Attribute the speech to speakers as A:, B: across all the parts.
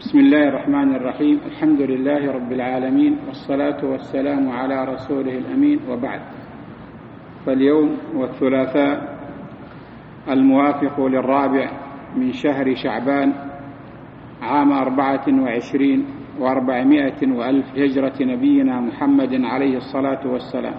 A: بسم الله الرحمن الرحيم. الحمد لله رب العالمين، والصلاة والسلام على رسوله الأمين، وبعد. فاليوم والثلاثاء الموافق للرابع من شهر شعبان عام 24 و400 وألف هجرة نبينا محمد عليه الصلاة والسلام،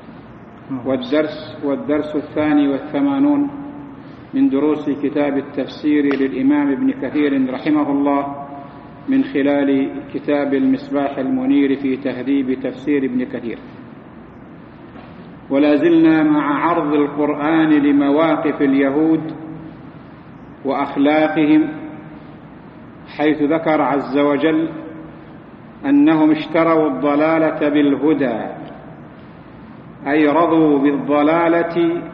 A: والدرس 82 من دروس كتاب التفسير للإمام ابن كثير رحمه الله من خلال كتاب المصباح المنير في تهذيب تفسير ابن كثير. ولا زلنا مع عرض القرآن لمواقف اليهود وأخلاقهم، حيث ذكر عز وجل أنهم اشتروا الضلالة بالهدى، أي رضوا بالضلالة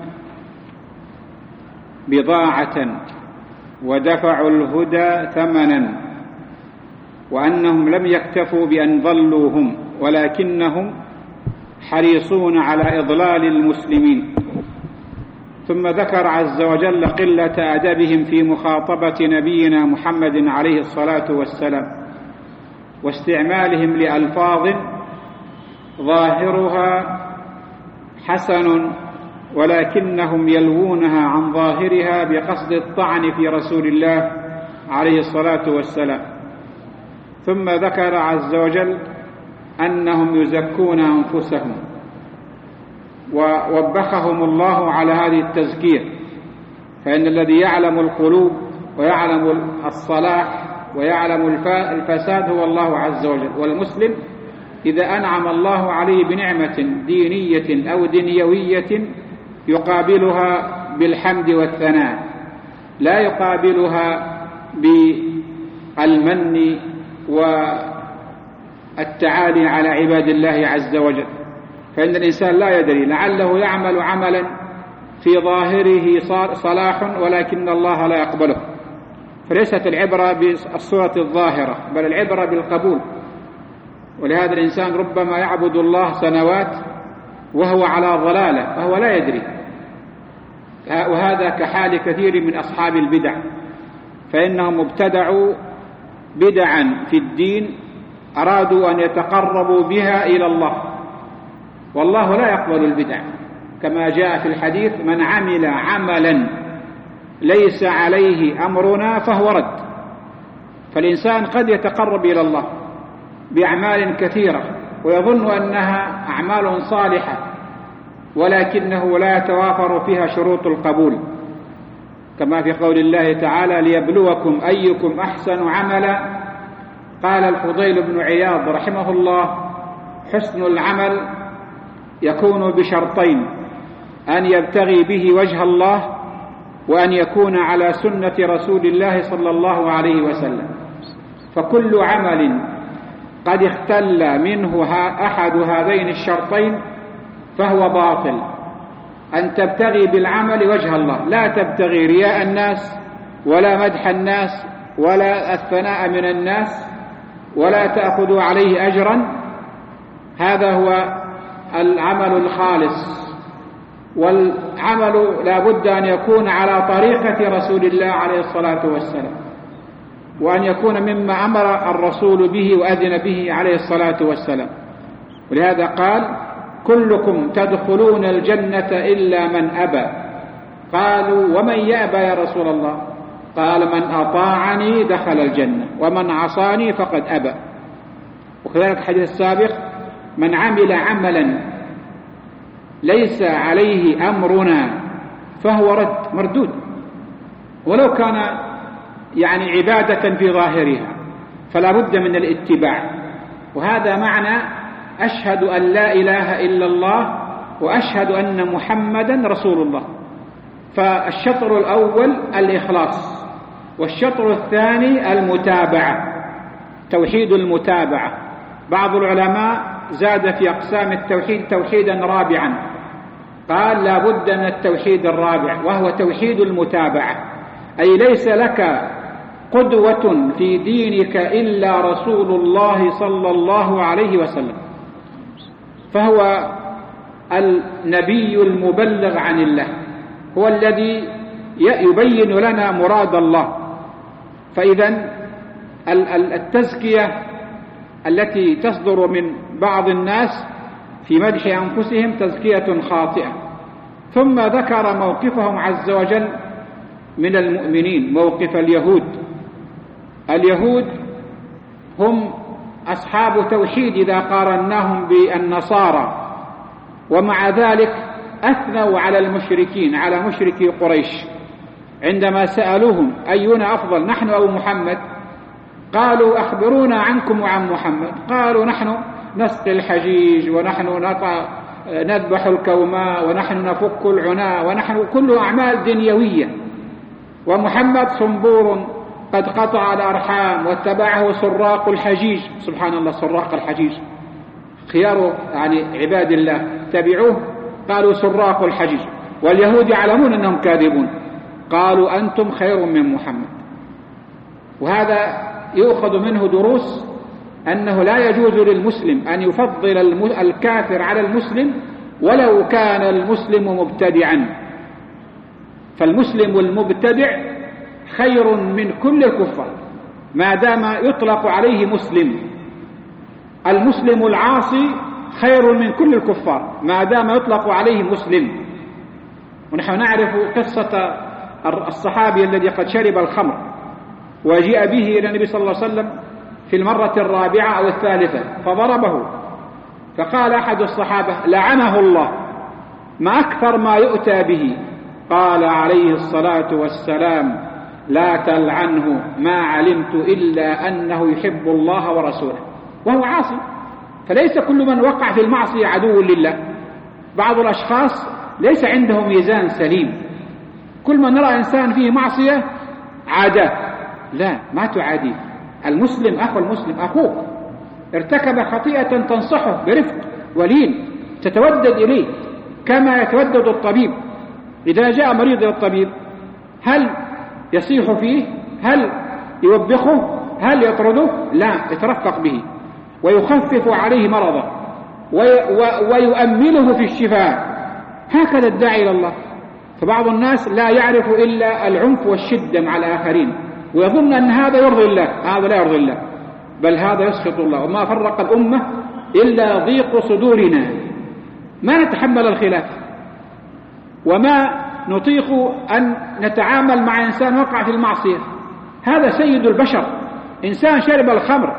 A: بضاعة ودفعوا الهدى ثمنا، وأنهم لم يكتفوا بأن ضلوا هم، ولكنهم حريصون على إضلال المسلمين. ثم ذكر عز وجل قلة أدبهم في مخاطبة نبينا محمد عليه الصلاة والسلام، واستعمالهم لألفاظ ظاهرها حسن ولكنهم يلوونها عن ظاهرها بقصد الطعن في رسول الله عليه الصلاة والسلام. ثم ذكر عز وجل أنهم يزكون أنفسهم، ووبخهم الله على هذه التزكية، فإن الذي يعلم القلوب ويعلم الصلاح ويعلم الفساد هو الله عز وجل. والمسلم إذا أنعم الله عليه بنعمة دينية أو دنيوية يقابلها بالحمد والثناء، لا يقابلها بالمن والتعالي على عباد الله عز وجل. فإن الإنسان لا يدري، لعله يعمل عملا في ظاهره صلاح ولكن الله لا يقبله، فليست العبرة بالصورة الظاهرة بل العبرة بالقبول. ولهذا الإنسان ربما يعبد الله سنوات وهو على ضلالة فهو لا يدري، وهذا كحال كثير من أصحاب البدع، فإنهم ابتدعوا بدعا في الدين أرادوا أن يتقربوا بها إلى الله، والله لا يقبل البدع، كما جاء في الحديث: من عمل عملا ليس عليه أمرنا فهو رد. فالإنسان قد يتقرب إلى الله بأعمال كثيرة ويظن أنها أعمال صالحة، ولكنه لا يتوافر فيها شروط القبول، كما في قول الله تعالى: ليبلوكم أيكم أحسن عملا. قال الفضيل بن عياض رحمه الله: حسن العمل يكون بشرطين: أن يبتغي به وجه الله، وأن يكون على سنة رسول الله صلى الله عليه وسلم. فكل عمل قد اختل منه أحد هذين الشرطين فهو باطل. أن تبتغي بالعمل وجه الله، لا تبتغي رياء الناس ولا مدح الناس ولا الثناء من الناس ولا تأخذ عليه أجرا، هذا هو العمل الخالص. والعمل لا بد أن يكون على طريقة رسول الله عليه الصلاة والسلام، وأن يكون مما أمر الرسول به وأذن به عليه الصلاة والسلام. ولهذا قال: كلكم تدخلون الجنة إلا من أبى. قالوا: ومن يأبى يا رسول الله؟ قال: من أطاعني دخل الجنة ومن عصاني فقد أبى. وكذلك الحديث السابق: من عمل عملا ليس عليه أمرنا فهو رد، مردود، ولو كان عبادة في ظاهرها، فلا بد من الاتباع. وهذا معنى أشهد أن لا إله إلا الله وأشهد أن محمدا رسول الله. فالشطر الأول الإخلاص، والشطر الثاني المتابعة، توحيد المتابعة. بعض العلماء زاد في أقسام التوحيد توحيدا رابعا، قال: لا بد من التوحيد الرابع، وهو توحيد المتابعة، أي ليس لك قدوة في دينك إلا رسول الله صلى الله عليه وسلم، فهو النبي المبلغ عن الله، هو الذي يبين لنا مراد الله. فإذا التزكية التي تصدر من بعض الناس في مدح أنفسهم تزكية خاطئة. ثم ذكر موقفهم عز وجل من المؤمنين، موقف اليهود. اليهود هم أصحاب توحيد إذا قارناهم بالنصارى، ومع ذلك أثنوا على المشركين، على مشركي قريش، عندما سألوهم أينا أفضل، نحن أو محمد؟ قالوا أخبرونا عنكم وعن محمد. قالوا نحن نسقي الحجيج، ونحن نذبح الكوماء، ونحن نفك العناء، ونحن كل أعمال دنيوية، ومحمد صنبور قد قطع الأرحام واتبعه سراق الحجيج. سبحان الله، سراق الحجيج، خيار يعني عباد الله تبعوه، قالوا سراق الحجيج. واليهود يعلمون أنهم كاذبون، قالوا أنتم خير من محمد. وهذا يؤخذ منه دروس أنه لا يجوز للمسلم أن يفضل الكافر على المسلم ولو كان المسلم مبتدعا، فالمسلم المبتدع خير من كل الكفار ما دام يطلق عليه مسلم. المسلم العاصي خير من كل الكفار ما دام يطلق عليه مسلم. ونحن نعرف قصة الصحابي الذي قد شرب الخمر وجيء به إلى النبي صلى الله عليه وسلم في المرة الرابعة أو الثالثة فضربه، فقال أحد الصحابة لعنه الله، ما أكثر ما يؤتى به. قال عليه الصلاة والسلام لا تلعنه، ما علمت إلا أنه يحب الله ورسوله، وهو عاصي. فليس كل من وقع في المعصية عدو لله. بعض الأشخاص ليس عنده ميزان سليم، كل ما نرى إنسان فيه معصية عاداه. لا، ما تعاديه. المسلم أخو المسلم، أخوك ارتكب خطيئة تنصحه برفق ولين، تتودد إليه كما يتودد الطبيب. إذا جاء مريض إلى الطبيب هل يصيح فيه؟ هل يوبخه؟ هل يطرده؟ لا، يترفق به ويخفف عليه مرضه ويؤمله في الشفاء. هكذا الداعي إلى الله. فبعض الناس لا يعرف إلا العنف والشدة مع الآخرين، ويظن أن هذا يرضي الله. هذا لا يرضي الله، بل هذا يسخط الله. وما فرق الأمة إلا ضيق صدورنا، ما نتحمل الخلاف، وما نطيق أن نتعامل مع إنسان وقع في المعصية. هذا سيد البشر، إنسان شرب الخمر،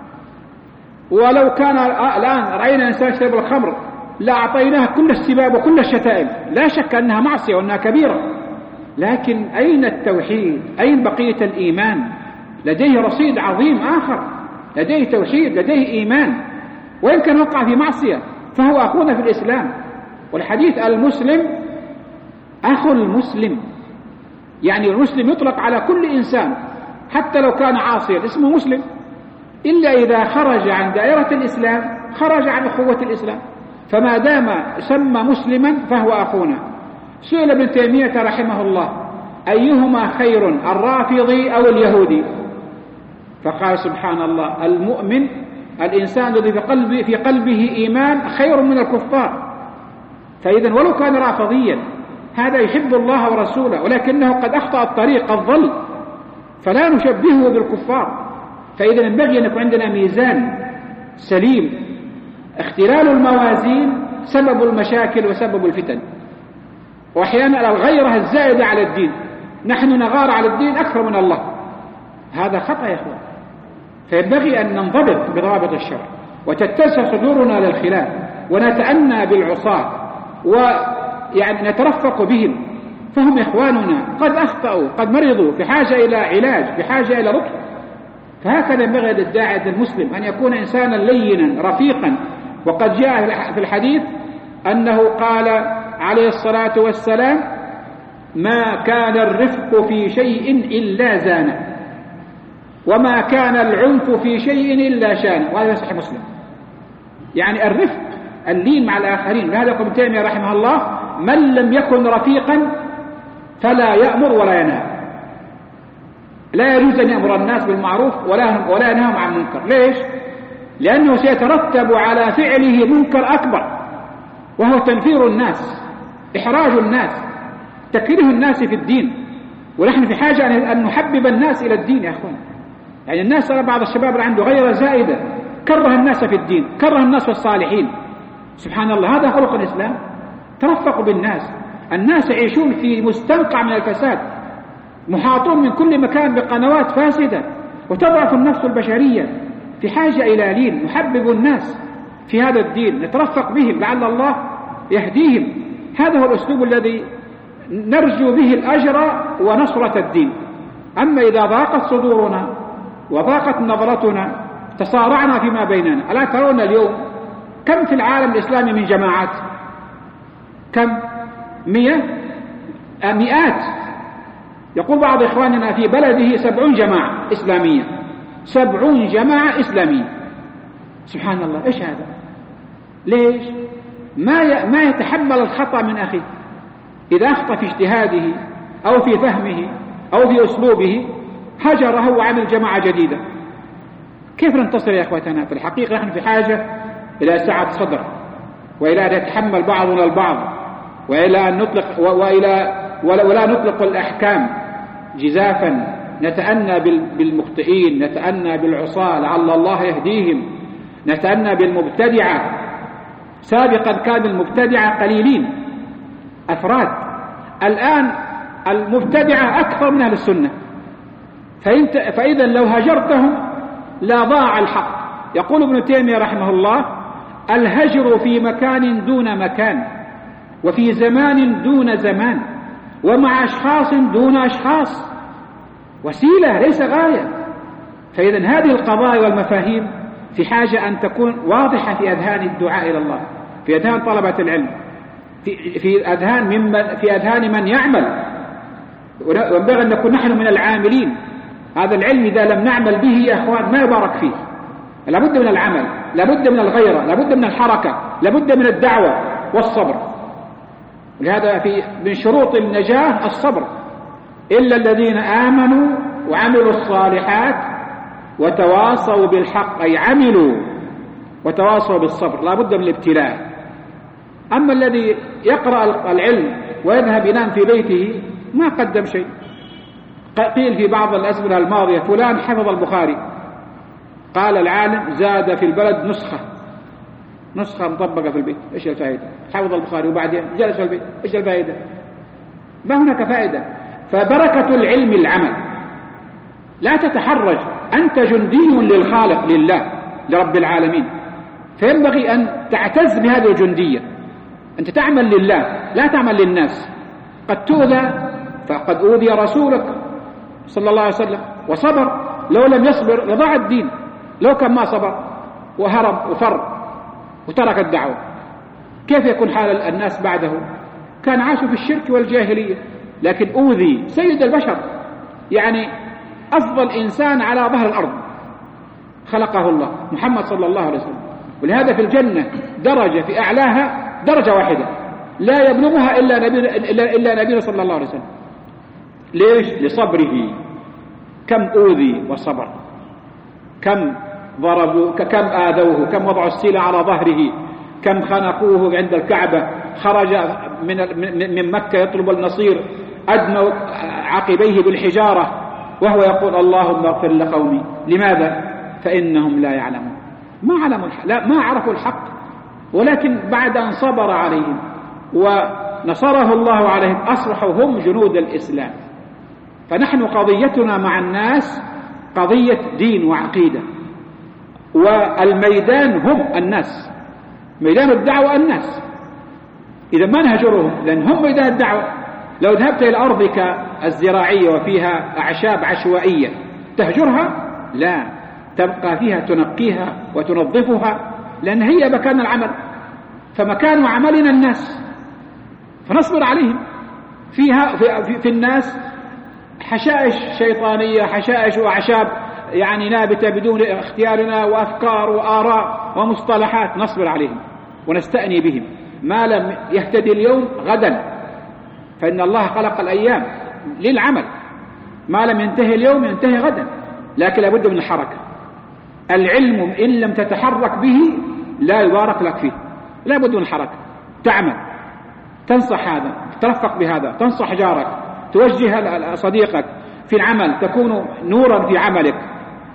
A: ولو كان الآن رأينا إنسان شرب الخمر لأعطيناه كل السباب وكل الشتائم، لا شك أنها معصية وأنها كبيرة، لكن أين التوحيد؟ أين بقية الإيمان؟ لديه رصيد عظيم آخر، لديه توحيد، لديه إيمان، وإن كان وقع في معصية فهو أخونا في الإسلام. والحديث المسلم أخو المسلم، يعني المسلم يطلق على كل إنسان حتى لو كان عاصيا اسمه مسلم، إلا إذا خرج عن دائرة الإسلام خرج عن أخوة الإسلام. فما دام سمى مسلما فهو أخونا. سئل ابن تيمية رحمه الله أيهما خير، الرافضي أو اليهودي؟ فقال سبحان الله، المؤمن الإنسان الذي في قلبه إيمان خير من الكفار. فإذا ولو كان رافضيا هذا يحب الله ورسوله، ولكنه قد أخطأ الطريق، قد ضل، فلا نشبهه بالكفار. فإذا ينبغي أن يكون عندنا ميزان سليم. اختلال الموازين سبب المشاكل وسبب الفتن، وأحيانا الغيرة الزائدة على الدين. نحن نغار على الدين أكثر من الله، هذا خطأ يا أخوان. فينبغي أن ننضبط بضوابط الشرع، وتتسع صدورنا للخلاف، ونتأنى بالعصاة، ويعني نترفق بهم، فهم إخواننا قد أخطأوا، قد مرضوا، بحاجة إلى علاج، بحاجة إلى لطف. فهكذا ينبغي للداعية المسلم أن يكون إنسانا لينا رفيقا. وقد جاء في الحديث أنه قال عليه الصلاة والسلام ما كان الرفق في شيء إلا زانه، وما كان العنف في شيء إلا شانه. وهذا صحيح مسلم. يعني الرفق، اللين مع الآخرين. لهذا ابن تيمية رحمه الله من لم يكن رفيقا فلا يأمر ولا ينهى. لا يجوز أن يأمر الناس بالمعروف ولا ينهاهم عن المنكر. ليش؟ لأنه سيترتب على فعله منكر أكبر، وهو تنفير الناس، إحراج الناس، تكريه الناس في الدين. ونحن في حاجة أن نحبب الناس إلى الدين يا أخوان. يعني الناس ترى بعض الشباب اللي عنده غيرة زائدة، كره الناس في الدين، كره الناس في الصالحين. سبحان الله، هذا خلق الإسلام. ترفقوا بالناس. الناس يعيشون في مستنقع من الفساد، محاطون من كل مكان بقنوات فاسدة، وتضعف النفس البشرية، في حاجة إلى لين نحبب الناس في هذا الدين، نترفق بهم لعل الله يهديهم. هذا هو الأسلوب الذي نرجو به الأجر ونصرة الدين. أما إذا ضاقت صدورنا وضاقت نظرتنا تصارعنا فيما بيننا. ألا ترون اليوم كم في العالم الإسلامي من جماعات؟ كم؟ مئات. يقول بعض إخواننا في بلده 70 جماعة إسلامية، 70 جماعة إسلامية. سبحان الله، إيش هذا؟ ليش؟ ما يتحمل الخطأ من أخيه. إذا أخطأ في اجتهاده أو في فهمه أو في أسلوبه هجره وعمل جماعة جديدة. كيف ننتصر يا أخوتنا؟ في الحقيقة نحن في حاجة إلى سعة صدر، وإلى أن يتحمل بعضنا البعض، وإلى أن نطلق ولا نطلق الأحكام جزافا، نتأنى بالمخطئين، نتأنى بالعصاة لعل الله يهديهم، نتأنى بالمبتدعة. سابقا كان المبتدعة قليلين أفراد، الآن المبتدعة أكثر من أهل السنة. فإذا لو هجرتهم لا ضاع الحق. يقول ابن تيمية رحمه الله: الهجر في مكان دون مكان، وفي زمان دون زمان، ومع أشخاص دون أشخاص، وسيلة ليس غاية. فإذا هذه القضايا والمفاهيم في حاجة أن تكون واضحة في أذهان الدعاء إلى الله، في أذهان طلبة العلم، في أذهان من يعمل. وينبغي أن نكون نحن من العاملين. هذا العلم إذا لم نعمل به يا أخوان ما يبارك فيه. لابد من العمل، لابد من الغيرة، لابد من الحركة، لابد من الدعوة والصبر. ولهذا من شروط النجاة الصبر: إلا الذين آمنوا وعملوا الصالحات وتواصوا بالحق، أي عملوا وتواصوا بالصبر. لابد من الابتلاء. أما الذي يقرأ العلم ويذهب ينام في بيته ما قدم شيء. قيل في بعض الأزمنة الماضية: فلان حفظ البخاري. قال العالم: زاد في البلد نسخة مطبقة في البيت. إيش الفائدة؟ حفظ البخاري وبعدين جلس في البيت، إيش الفائدة؟ ما هناك فائدة. فبركة العلم العمل. لا تتحرج، أنت جندي للخالق، لله، لرب العالمين، فينبغي أن تعتز بهذه الجندية. أنت تعمل لله لا تعمل للناس. قد تؤذى، فقد أوذي رسولك صلى الله عليه وسلم وصبر. لو لم يصبر لضاع الدين. لو كان ما صبر وهرب وفر وترك الدعوة، كيف يكون حال الناس بعده؟ كان عاشوا في الشرك والجاهلية، لكن أوذي سيد البشر، يعني أفضل إنسان على ظهر الأرض خلقه الله، محمد صلى الله عليه وسلم. ولهذا في الجنة درجة في أعلاها درجة واحدة لا يبلغها إلا نبينا صلى الله عليه وسلم. ليش؟ لصبره. كم أوذي وصبر، كم ضربوا، كم آذوه، كم وضعوا السيلة على ظهره، كم خنقوه عند الكعبة. خرج من مكة يطلب النصير، أدموا عقبيه بالحجارة وهو يقول: اللهم اغفر لقومي. لماذا؟ فإنهم لا يعلمون. ما عرفوا الحق، ولكن بعد أن صبر عليهم ونصره الله عليهم أصبحوا هم جنود الإسلام. فنحن قضيتنا مع الناس قضية دين وعقيدة، والميدان هم الناس، ميدان الدعوة الناس. إذا ما نهجرهم، لأن هم ميدان الدعوة. لو ذهبت إلى أرضك الزراعية وفيها أعشاب عشوائية تهجرها؟ لا، تبقى فيها، تنقيها وتنظفها، لأن هي مكان العمل. فمكان عملنا الناس، فنصبر عليهم. فيها في الناس حشائش شيطانية، حشائش وأعشاب يعني نابتة بدون اختيارنا، وأفكار وآراء ومصطلحات، نصبر عليهم ونستأني بهم. ما لم يهتدي اليوم غدا، فإن الله خلق الأيام للعمل. ما لم ينتهي اليوم ينتهي غدا، لكن لابد من الحركة. العلم إن لم تتحرك به لا يبارك لك فيه. لابد من الحركة، تعمل، تنصح هذا، ترفق بهذا، تنصح جارك، توجه صديقك في العمل، تكون نورا في عملك،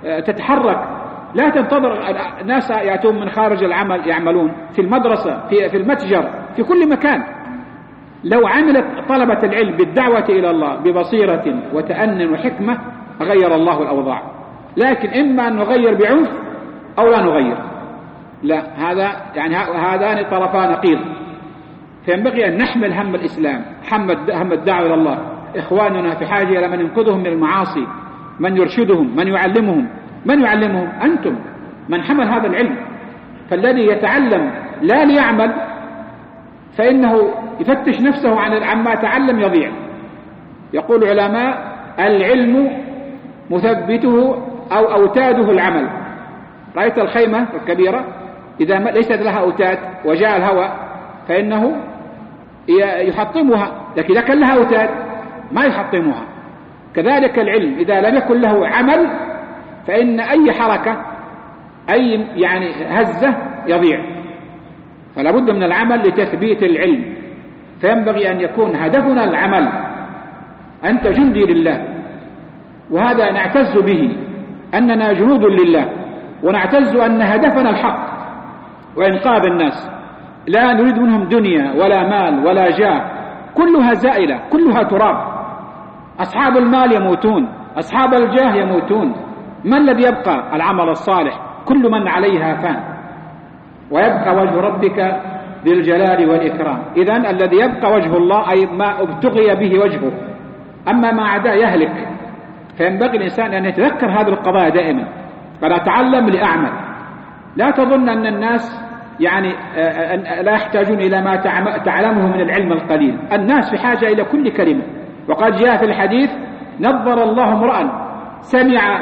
A: تتحرك، لا تنتظر ناس يأتون من خارج العمل يعملون في المدرسة، في المتجر، في كل مكان. لو عملت طلبة العلم بالدعوة إلى الله ببصيرة وتأن وحكمة غير الله الأوضاع، لكن إما أن نغير بعنف أو لا نغير. لا، هذا يعني هذان طرفان نقيض. فينبغي أن نحمل هم الإسلام، هم الدعوة إلى الله. إخواننا في حاجة إلى من ينقذهم من المعاصي، من يرشدهم، من يعلمهم. من يعلمهم؟ أنتم، من حمل هذا العلم. فالذي يتعلم لا ليعمل فإنه يفتش نفسه عما تعلم يضيع. يقول العلماء: العلم مثبته أو أوتاده العمل. رأيت الخيمة الكبيرة إذا ليست لها أوتاد وجاء الهواء فإنه يحطمها، لكن إذا كان لها أوتاد ما يحطمها. كذلك العلم إذا لم يكن له عمل فإن أي حركة، أي يعني هزة يضيع. فلا بد من العمل لتثبيت العلم. فينبغي أن يكون هدفنا العمل. أنت جندي لله، وهذا نعتز به أننا جنود لله، ونعتز أن هدفنا الحق وإنقاذ الناس. لا نريد منهم دنيا ولا مال ولا جاه، كلها زائلة، كلها تراب. أصحاب المال يموتون، أصحاب الجاه يموتون. ما الذي يبقى؟ العمل الصالح. كل من عليها فان، ويبقى وجه ربك ذي الجلال والإكرام. إذن الذي يبقى وجه الله أي ما ابتغي به وجهه، أما ما عداه يهلك. فينبغي الإنسان أن يتذكر هذه القضايا دائما. فلا أتعلم لأعمل. لا تظن أن الناس يعني لا يحتاجون إلى ما تعلمه من العلم القليل. الناس في حاجة إلى كل كلمة. وقد جاء في الحديث: نظر الله امرأ سمع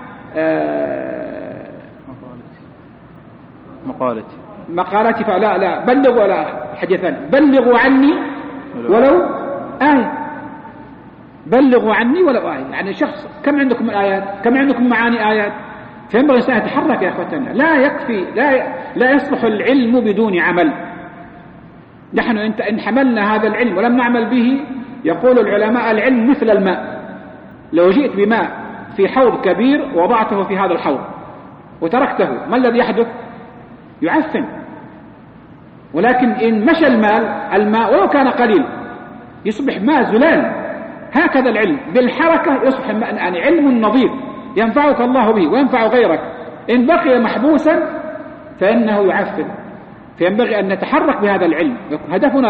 A: مقالتي فلا بلغوا، لا حديثا بلغوا عني ولو آية. بلغوا عني ولو آية. يعني شخص كم عندكم من آيات، كم عندكم معاني آيات. فينبغي الإنسان يتحرك يا أخوتنا. لا يكفي، لا يصلح العلم بدون عمل. نحن إن حملنا هذا العلم ولم نعمل به، يقول العلماء: العلم مثل الماء. لو جئت بماء في حوض كبير وضعته في هذا الحوض وتركته، ما الذي يحدث؟ يعفن. ولكن إن مشى الماء ولو كان قليل يصبح ماء زلال. هكذا العلم بالحركة يصبح يعني علم نظيف ينفعك الله به وينفع غيرك. إن بقي محبوسا فإنه يعفن. فينبغي أن نتحرك بهذا العلم. هدفنا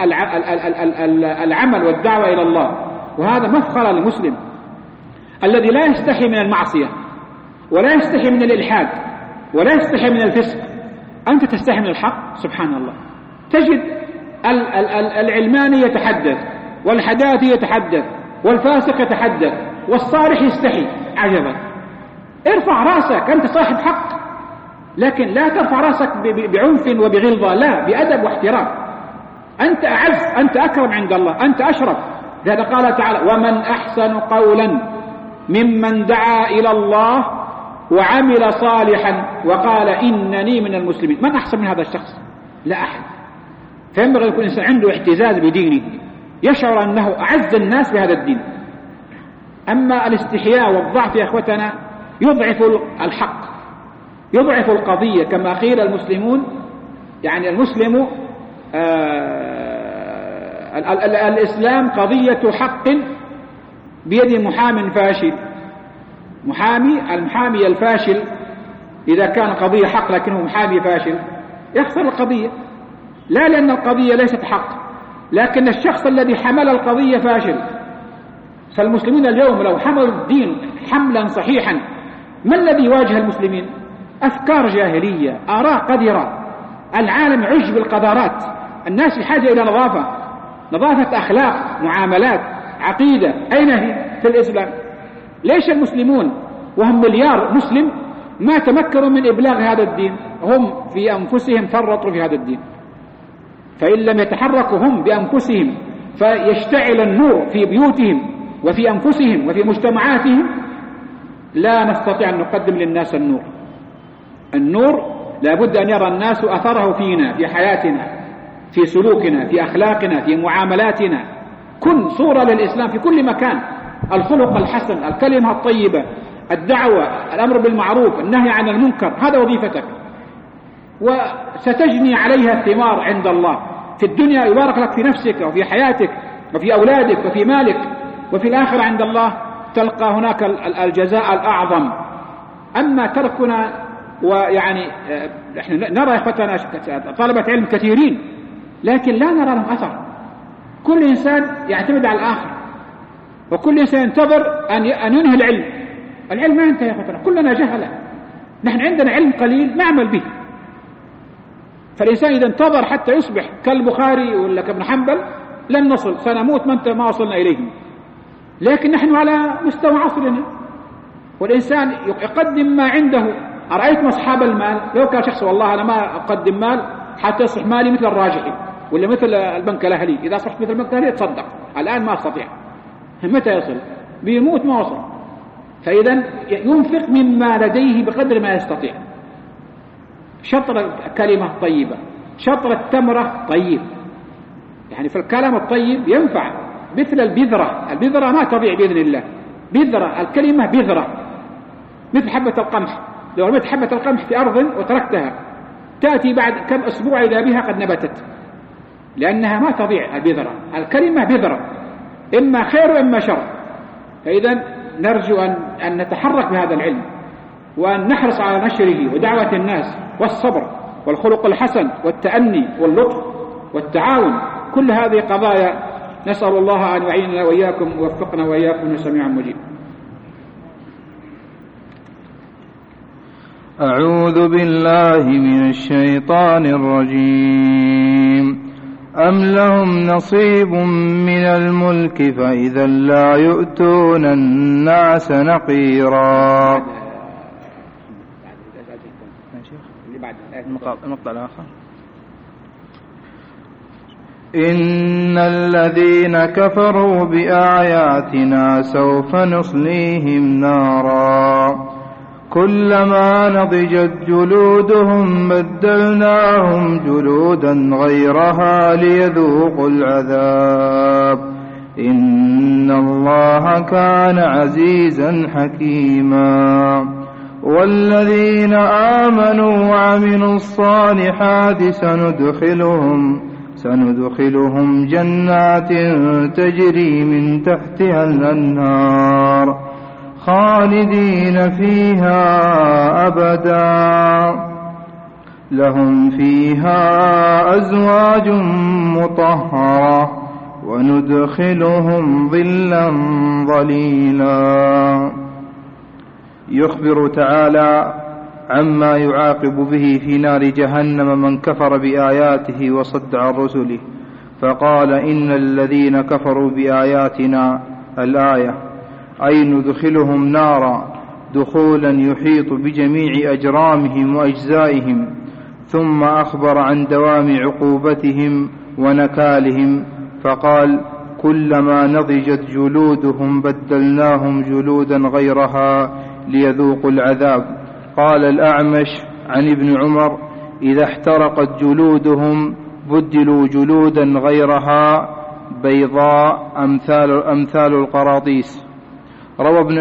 A: العمل والدعوة إلى الله. وهذا مفخر للمسلم الذي لا يستحي من المعصية ولا يستحي من الإلحاد ولا يستحي من الفسق. أنت تستحي من الحق، سبحان الله. تجد العلماني يتحدث، والحداثي يتحدث، والفاسق يتحدث، والصالح يستحي. عجبا. ارفع رأسك، أنت صاحب حق، لكن لا ترفع رأسك بعنف وبغلظة، لا، بأدب واحترام. أنت أعز، أنت أكرم عند الله، أنت أشرف. لهذا قال تعالى: ومن أحسن قولا ممن دعا إلى الله وعمل صالحا وقال إنني من المسلمين. من أحسن من هذا الشخص؟ لا أحد. فينبغي يكون الإنسان عنده اعتزاز بدينه، يشعر أنه أعز الناس بهذا الدين. أما الاستحياء والضعف يا أخوتنا يضعف الحق، يضعف القضية. كما قيل المسلمون، يعني المسلم الإسلام قضية حق بيد محام فاشل. المحامي الفاشل إذا كان قضية حق لكنه محامي فاشل يخسر القضية، لا لأن القضية ليست حق، لكن الشخص الذي حمل القضية فاشل. فالمسلمين اليوم لو حملوا الدين حملا صحيحا، ما الذي يواجه المسلمين؟ أفكار جاهلية، آراء قذرة. العالم عج بالقذارات. الناس بحاجة إلى نظافة أخلاق، معاملات، عقيدة. أين هي في الإسلام؟ ليش المسلمون وهم مليار مسلم ما تمكنوا من إبلاغ هذا الدين؟ هم في أنفسهم فرطوا في هذا الدين. فإن لم يتحركوا هم بأنفسهم فيشتعل النور في بيوتهم وفي أنفسهم وفي مجتمعاتهم، لا نستطيع أن نقدم للناس النور لابد أن يرى الناس أثره فينا، في حياتنا، في سلوكنا، في أخلاقنا، في معاملاتنا. كن صورة للإسلام في كل مكان. الخلق الحسن، الكلمة الطيبة، الدعوة، الأمر بالمعروف، النهي عن المنكر، هذا وظيفتك، وستجني عليها الثمار عند الله في الدنيا، يبارك لك في نفسك وفي حياتك وفي أولادك وفي مالك، وفي الآخرة عند الله تلقى هناك الجزاء الأعظم. أما تركنا، ويعني نحن نرى يا إخوتنا طلبة علم كثيرين لكن لا نرى لهم أثر. كل إنسان يعتمد على الآخر، وكل إنسان ينتظر أن ينهي العلم. العلم ما ينتهي يا إخوتنا، كلنا جهلة، نحن عندنا علم قليل نعمل به. فالإنسان إذا انتظر حتى يصبح كالبخاري ولا كابن حنبل لن نصل، سنموت ما وصلنا إليهم. لكن نحن على مستوى عصرنا، والإنسان يقدم ما عنده. أرأيتم أصحاب المال، لو كان شخص والله أنا ما أقدم مال حتى يصبح مالي مثل الراجحي ولا مثل البنك الأهلي، إذا صبحت مثل البنك الأهلي تصدق، الآن ما أستطيع، متى يصل؟ بيموت ما وصل. فإذا ينفق مما لديه بقدر ما يستطيع. شطر الكلمة طيبة، شطر التمرة طيب، يعني في الكلام الطيب ينفع، مثل البذرة ما تضيع بإذن الله، بذرة الكلمة بذرة، مثل حبة القمح، لو رميت حبة القمح في أرض وتركتها تأتي بعد كم أسبوع إذا بها قد نبتت، لأنها ما تضيع. البذرة الكلمة بذرة، إما خير وإما شر. فإذا نرجو أن نتحرك بهذا العلم، وأن نحرص على نشره ودعوة الناس، والصبر والخلق الحسن والتأني واللطف والتعاون. كل هذه قضايا نسأل الله أن يعيننا وإياكم ووفقنا وإياكم سميعا مجيب.
B: أعوذ بالله من الشيطان الرجيم. أم لهم نصيب من الملك فإذا لا يؤتون الناس نقيرا. المقطع الآخر: إن الذين كفروا بآياتنا سوف نصليهم نارا كلما نضجت جلودهم بدلناهم جلودا غيرها ليذوقوا العذاب إن الله كان عزيزا حكيما. والذين آمنوا وعملوا الصالحات سندخلهم جنات تجري من تحتها الأنهار خالدين فيها أبدا لهم فيها أزواج مطهرة وندخلهم ظلا ظليلا. يخبر تعالى عما يعاقب به في نار جهنم من كفر بآياته وصد عن رسله، فقال: إن الذين كفروا بآياتنا الآية، أي ندخلهم نارا دخولا يحيط بجميع أجرامهم وأجزائهم، ثم أخبر عن دوام عقوبتهم ونكالهم، فقال: كلما نضجت جلودهم بدلناهم جلودا غيرها ليذوقوا العذاب. قال الأعمش عن ابن عمر: إذا احترقت جلودهم بدلوا جلودا غيرها بيضاء أمثال القراطيس. رواه ابن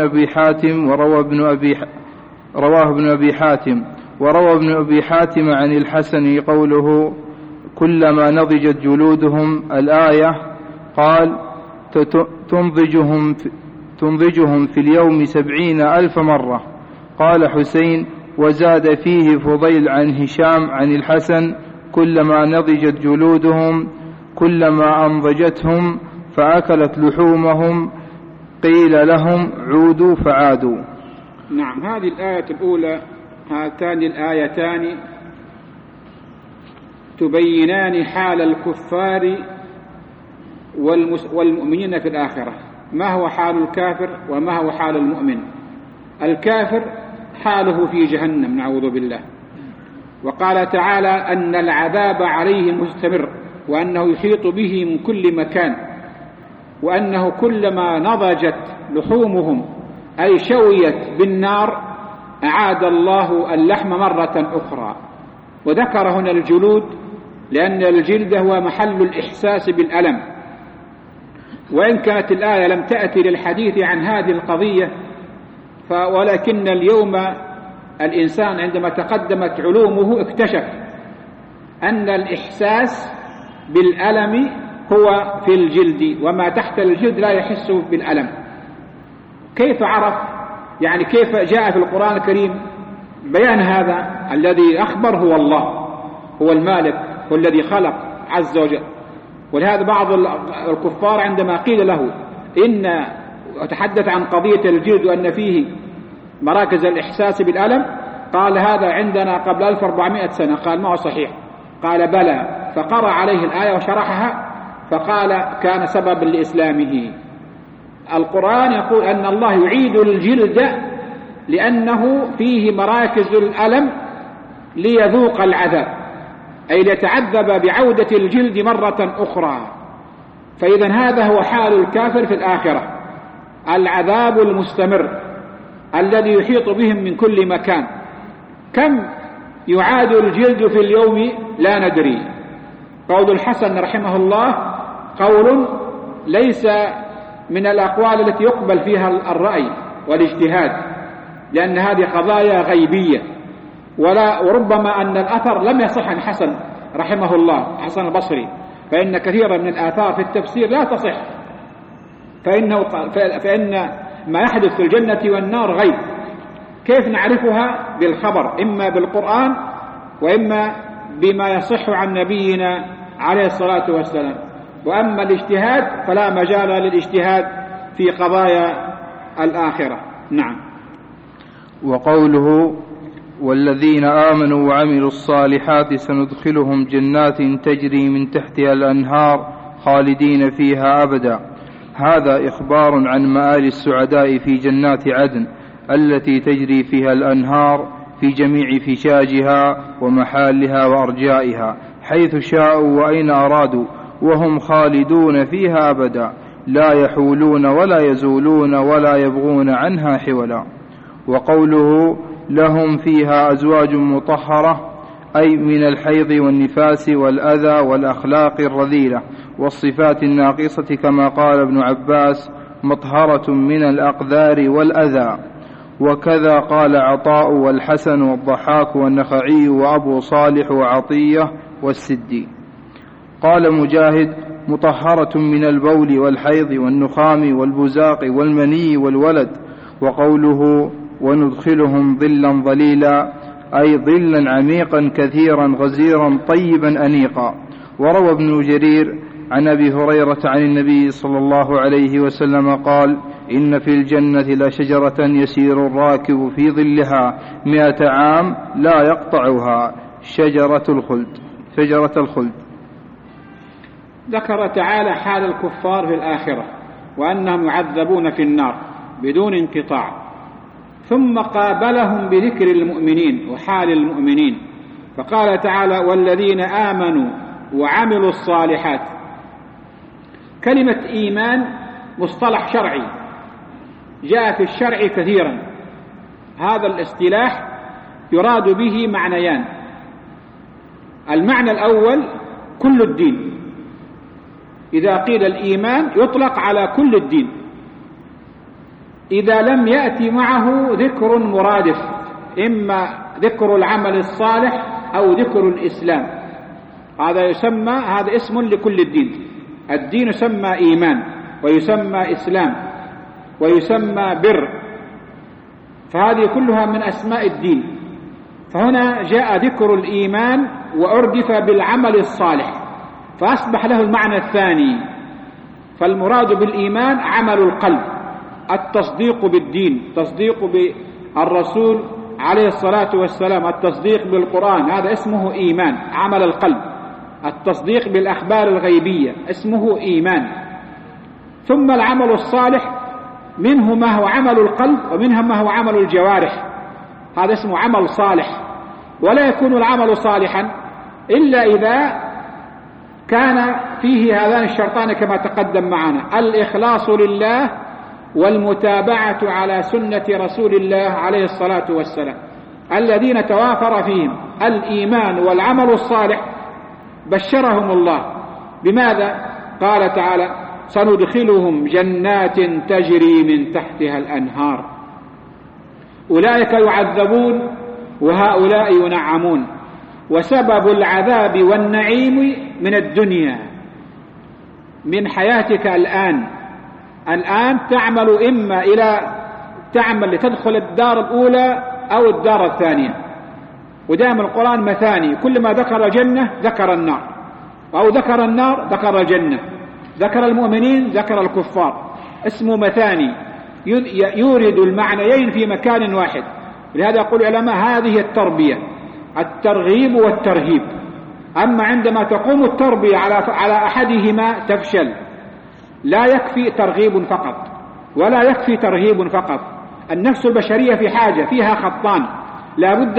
B: أبي حاتم عن الحسن قوله كلما نضجت جلودهم الآية، قال: تنضجهم في اليوم 70,000 مرة. قال حسين: وزاد فيه فضيل عن هشام عن الحسن: كلما نضجت جلودهم كلما أنضجتهم فأكلت لحومهم قيل لهم عودوا فعادوا.
A: نعم، هذه الآية الأولى، هاتان الآيتان تبينان حال الكفار والمؤمنين في الآخرة، ما هو حال الكافر وما هو حال المؤمن. الكافر حاله في جهنم نعوذ بالله، وقال تعالى أن العذاب عليه مستمر، وأنه يحيط به من كل مكان، وأنه كلما نضجت لحومهم أي شويت بالنار أعاد الله اللحم مرة أخرى. وذكر هنا الجلود لأن الجلد هو محل الإحساس بالألم، وإن كانت الآية لم تأتي للحديث عن هذه القضية ولكن اليوم الإنسان عندما تقدمت علومه اكتشف أن الإحساس بالألم هو في الجلد، وما تحت الجلد لا يحس بالألم. كيف عرف؟ يعني كيف جاء في القرآن الكريم بيان هذا؟ الذي أخبر هو الله، هو المالك، هو الذي خلق عز وجل. ولهذا بعض الكفار عندما قيل له إن وتحدث عن قضية الجلد وأن فيه مراكز الإحساس بالألم، قال هذا عندنا قبل 1400 سنة. قال ما هو صحيح؟ قال بلى، فقرأ عليه الآية وشرحها فقال كان سببا لإسلامه. القرآن يقول أن الله يعيد الجلد لأنه فيه مراكز الألم ليذوق العذاب، أي ليتعذب بعودة الجلد مرة أخرى. فإذا هذا هو حال الكافر في الآخرة، العذاب المستمر الذي يحيط بهم من كل مكان. كم يعاد الجلد في اليوم لا ندري. قول الحسن رحمه الله قول ليس من الأقوال التي يقبل فيها الرأي والاجتهاد، لأن هذه قضايا غيبية، وربما أن الأثر لم يصح عن حسن رحمه الله، حسن البصري، فإن كثيرا من الآثار في التفسير لا تصح، فإن ما يحدث في الجنة والنار غيب. كيف نعرفها؟ بالخبر، إما بالقرآن وإما بما يصح عن نبينا عليه الصلاة والسلام. وأما الاجتهاد فلا مجال للاجتهاد في قضايا الآخرة. نعم.
B: وقوله والذين آمنوا وعملوا الصالحات سندخلهم جنات تجري من تحتها الأنهار خالدين فيها أبدا، هذا إخبار عن مآل السعداء في جنات عدن التي تجري فيها الأنهار في جميع فشاجها ومحالها وأرجائها حيث شاءوا وأين أرادوا، وهم خالدون فيها أبدا لا يحولون ولا يزولون ولا يبغون عنها حولا. وقوله لهم فيها أزواج مطهرة أي من الحيض والنفاس والأذى والأخلاق الرذيلة والصفات الناقصة، كما قال ابن عباس مطهرة من الأقذار والأذى. وكذا قال عطاء والحسن والضحاك والنخعي وأبو صالح وعطية والسدي. قال مجاهد مطهرة من البول والحيض والنخام والبزاق والمني والولد. وقوله وندخلهم ظلا ظليلا أي ظلا عميقا كثيرا غزيرا طيبا أنيقا. وروى ابن جرير عن أبي هريرة عن النبي صلى الله عليه وسلم قال إن في الجنة لشجرة يسير الراكب في ظلها 100 عام لا يقطعها، شجرة الخلد.
A: ذكر تعالى حال الكفار في الآخرة وأنهم يعذبون في النار بدون انقطاع، ثم قابلهم بذكر المؤمنين وحال المؤمنين، فقال تعالى والذين آمنوا وعملوا الصالحات. كلمة إيمان مصطلح شرعي جاء في الشرع كثيرا. هذا الاصطلاح يراد به معنيان. المعنى الأول كل الدين، إذا قيل الإيمان يطلق على كل الدين إذا لم يأتي معه ذكر مرادف، إما ذكر العمل الصالح أو ذكر الإسلام. هذا اسم لكل الدين. الدين يسمى إيمان ويسمى إسلام ويسمى بر، فهذه كلها من أسماء الدين. فهنا جاء ذكر الإيمان وأردف بالعمل الصالح فأصبح له المعنى الثاني. فالمراد بالإيمان عمل القلب، التصديق بالدين، تصديق بالرسول عليه الصلاة والسلام، التصديق بالقرآن، هذا اسمه إيمان، عمل القلب. التصديق بالأخبار الغيبية اسمه إيمان. ثم العمل الصالح منه ما هو عمل القلب ومنها ما هو عمل الجوارح، هذا اسمه عمل صالح. ولا يكون العمل صالحا إلا إذا كان فيه هذان الشرطان كما تقدم معنا: الإخلاص لله والمتابعة على سنة رسول الله عليه الصلاة والسلام، الذين توافر فيهم الإيمان والعمل الصالح بشرهم الله بماذا؟ قال تعالى سندخلهم جنات تجري من تحتها الأنهار. أولئك يعذبون وهؤلاء ينعمون، وسبب العذاب والنعيم من الدنيا، من حياتك الآن تعمل إما تعمل لتدخل الدار الأولى أو الدار الثانية. ودائما القرآن مثاني، كل ما ذكر الجنة ذكر النار، أو ذكر النار ذكر الجنة، ذكر المؤمنين ذكر الكفار، اسمه مثاني يورد المعنيين في مكان واحد. لهذا يقول العلماء هذه التربية، الترغيب والترهيب. أما عندما تقوم التربية على أحدهما تفشل. لا يكفي ترغيب فقط ولا يكفي ترهيب فقط. النفس البشرية في حاجة، فيها خطان، لا بد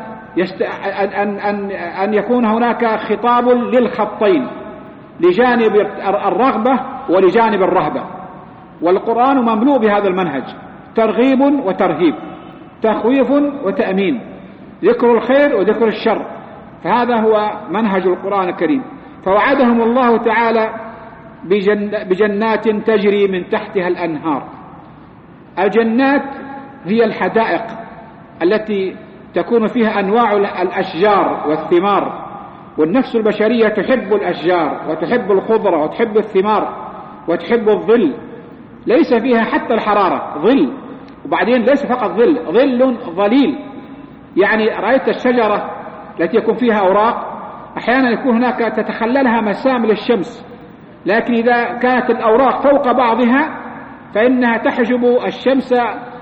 A: أن يكون هناك خطاب للخطين، لجانب الرغبة ولجانب الرهبة. والقرآن مملوء بهذا المنهج، ترغيب وترهيب، تخويف وتأمين، ذكر الخير وذكر الشر. فهذا هو منهج القرآن الكريم. فوعدهم الله تعالى بجنات تجري من تحتها الأنهار. الجنات هي الحدائق التي تكون فيها أنواع الأشجار والثمار، والنفس البشرية تحب الأشجار وتحب الخضرة وتحب الثمار وتحب الظل، ليس فيها حتى الحرارة، ظل. وبعدين ليس فقط ظل ظليل، يعني رأيت الشجرة التي يكون فيها أوراق أحيانا يكون هناك تتخللها مسام للشمس، لكن إذا كانت الأوراق فوق بعضها فإنها تحجب الشمس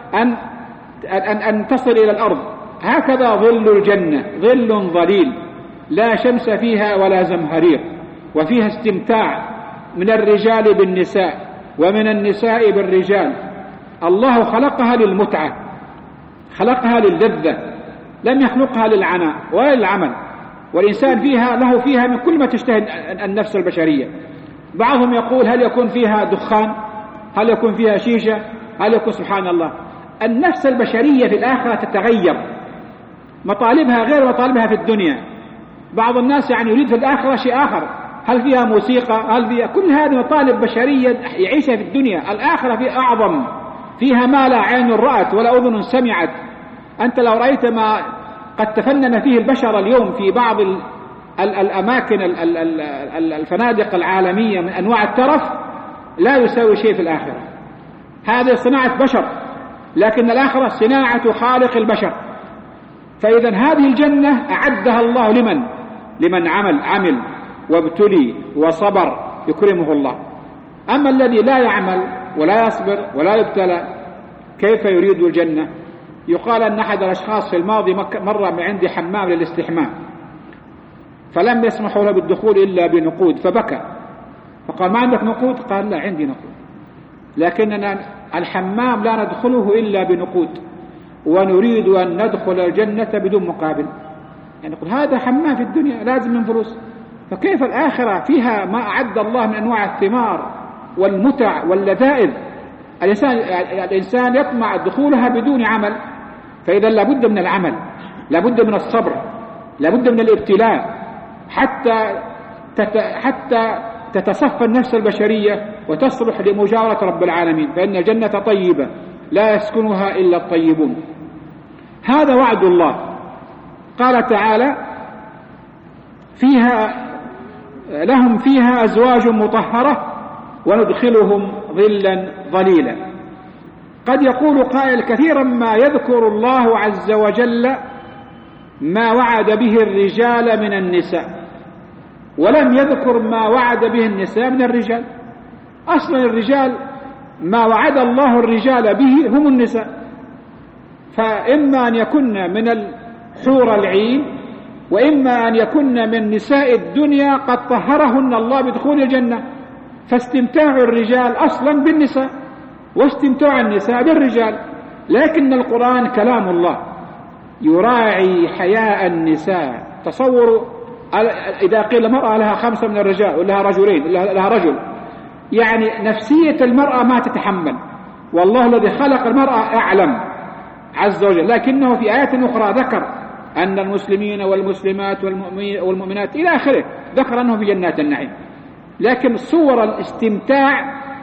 A: أن تصل إلى الأرض. هكذا ظل الجنة، ظل ظليل لا شمس فيها ولا زمهرير، وفيها استمتاع من الرجال بالنساء ومن النساء بالرجال. الله خلقها للمتعة، خلقها للذة، لم يخلقها للعناء ولا للعمل. والإنسان له فيها من كل ما تشتهي النفس البشرية. بعضهم يقول هل يكون فيها دخان، هل يكون فيها شيشة، هل يكون، سبحان الله، النفس البشرية في الآخرة تتغير، مطالبها غير مطالبها في الدنيا. بعض الناس يريد في الآخرة شيء آخر، هل فيها موسيقى، هل فيها كل هذه مطالب بشرية يعيشها في الدنيا. الآخرة فيها أعظم، فيها ما لا عين رأت ولا أذن سمعت. أنت لو رأيت ما قد تفنن فيه البشر اليوم في بعض الأماكن الفنادق العالمية من أنواع الترف، لا يساوي شيء في الآخرة. هذه صناعة بشر، لكن الآخرة صناعة خالق البشر. فإذا هذه الجنة أعدها الله لمن عمل وابتلي وصبر يكرمه الله. أما الذي لا يعمل ولا يصبر ولا يبتلى كيف يريد الجنة؟ يقال أن أحد الأشخاص في الماضي مر من عندي حمام للاستحمام، فلم يسمحوا له بالدخول إلا بنقود، فبكى فقال ما عندك نقود؟ قال لا عندي نقود، لكننا الحمام لا ندخله إلا بنقود، ونريد أن ندخل الجنة بدون مقابل. يعني يقول هذا حمام في الدنيا لازم من فلوس، فكيف الآخرة فيها ما أعد الله من أنواع الثمار والمتع واللذائذ؟ الإنسان يطمع دخولها بدون عمل. فإذا لابد من العمل، لابد من الصبر، لابد من الابتلاء حتى تتصفى النفس البشرية وتصلح لمجاورة رب العالمين. فإن الجنة طيبة لا يسكنها إلا الطيبون. هذا وعد الله. قال تعالى لهم فيها أزواج مطهرة وندخلهم ظلا ظليلا. قد يقول قائل كثيرا ما يذكر الله عز وجل ما وعد به الرجال من النساء، ولم يذكر ما وعد به النساء من الرجال. أصلا الرجال ما وعد الله الرجال به هم النساء، فإما أن يكن من الحور العين، وإما أن يكن من نساء الدنيا قد طهرهن الله بدخول الجنة. فاستمتاع الرجال أصلا بالنساء، واستمتاع النساء بالرجال. لكن القرآن كلام الله يراعي حياء النساء. تصوروا إذا قيل المرأة لها 5 من الرجال ولها رجلين لها رجل، يعني نفسية المرأة ما تتحمل. والله الذي خلق المرأة أعلم عز وجل، لكنه في آيات أخرى ذكر أن المسلمين والمسلمات والمؤمنات إلى آخره، ذكر أنه في جنات النعيم. لكن صور الاستمتاع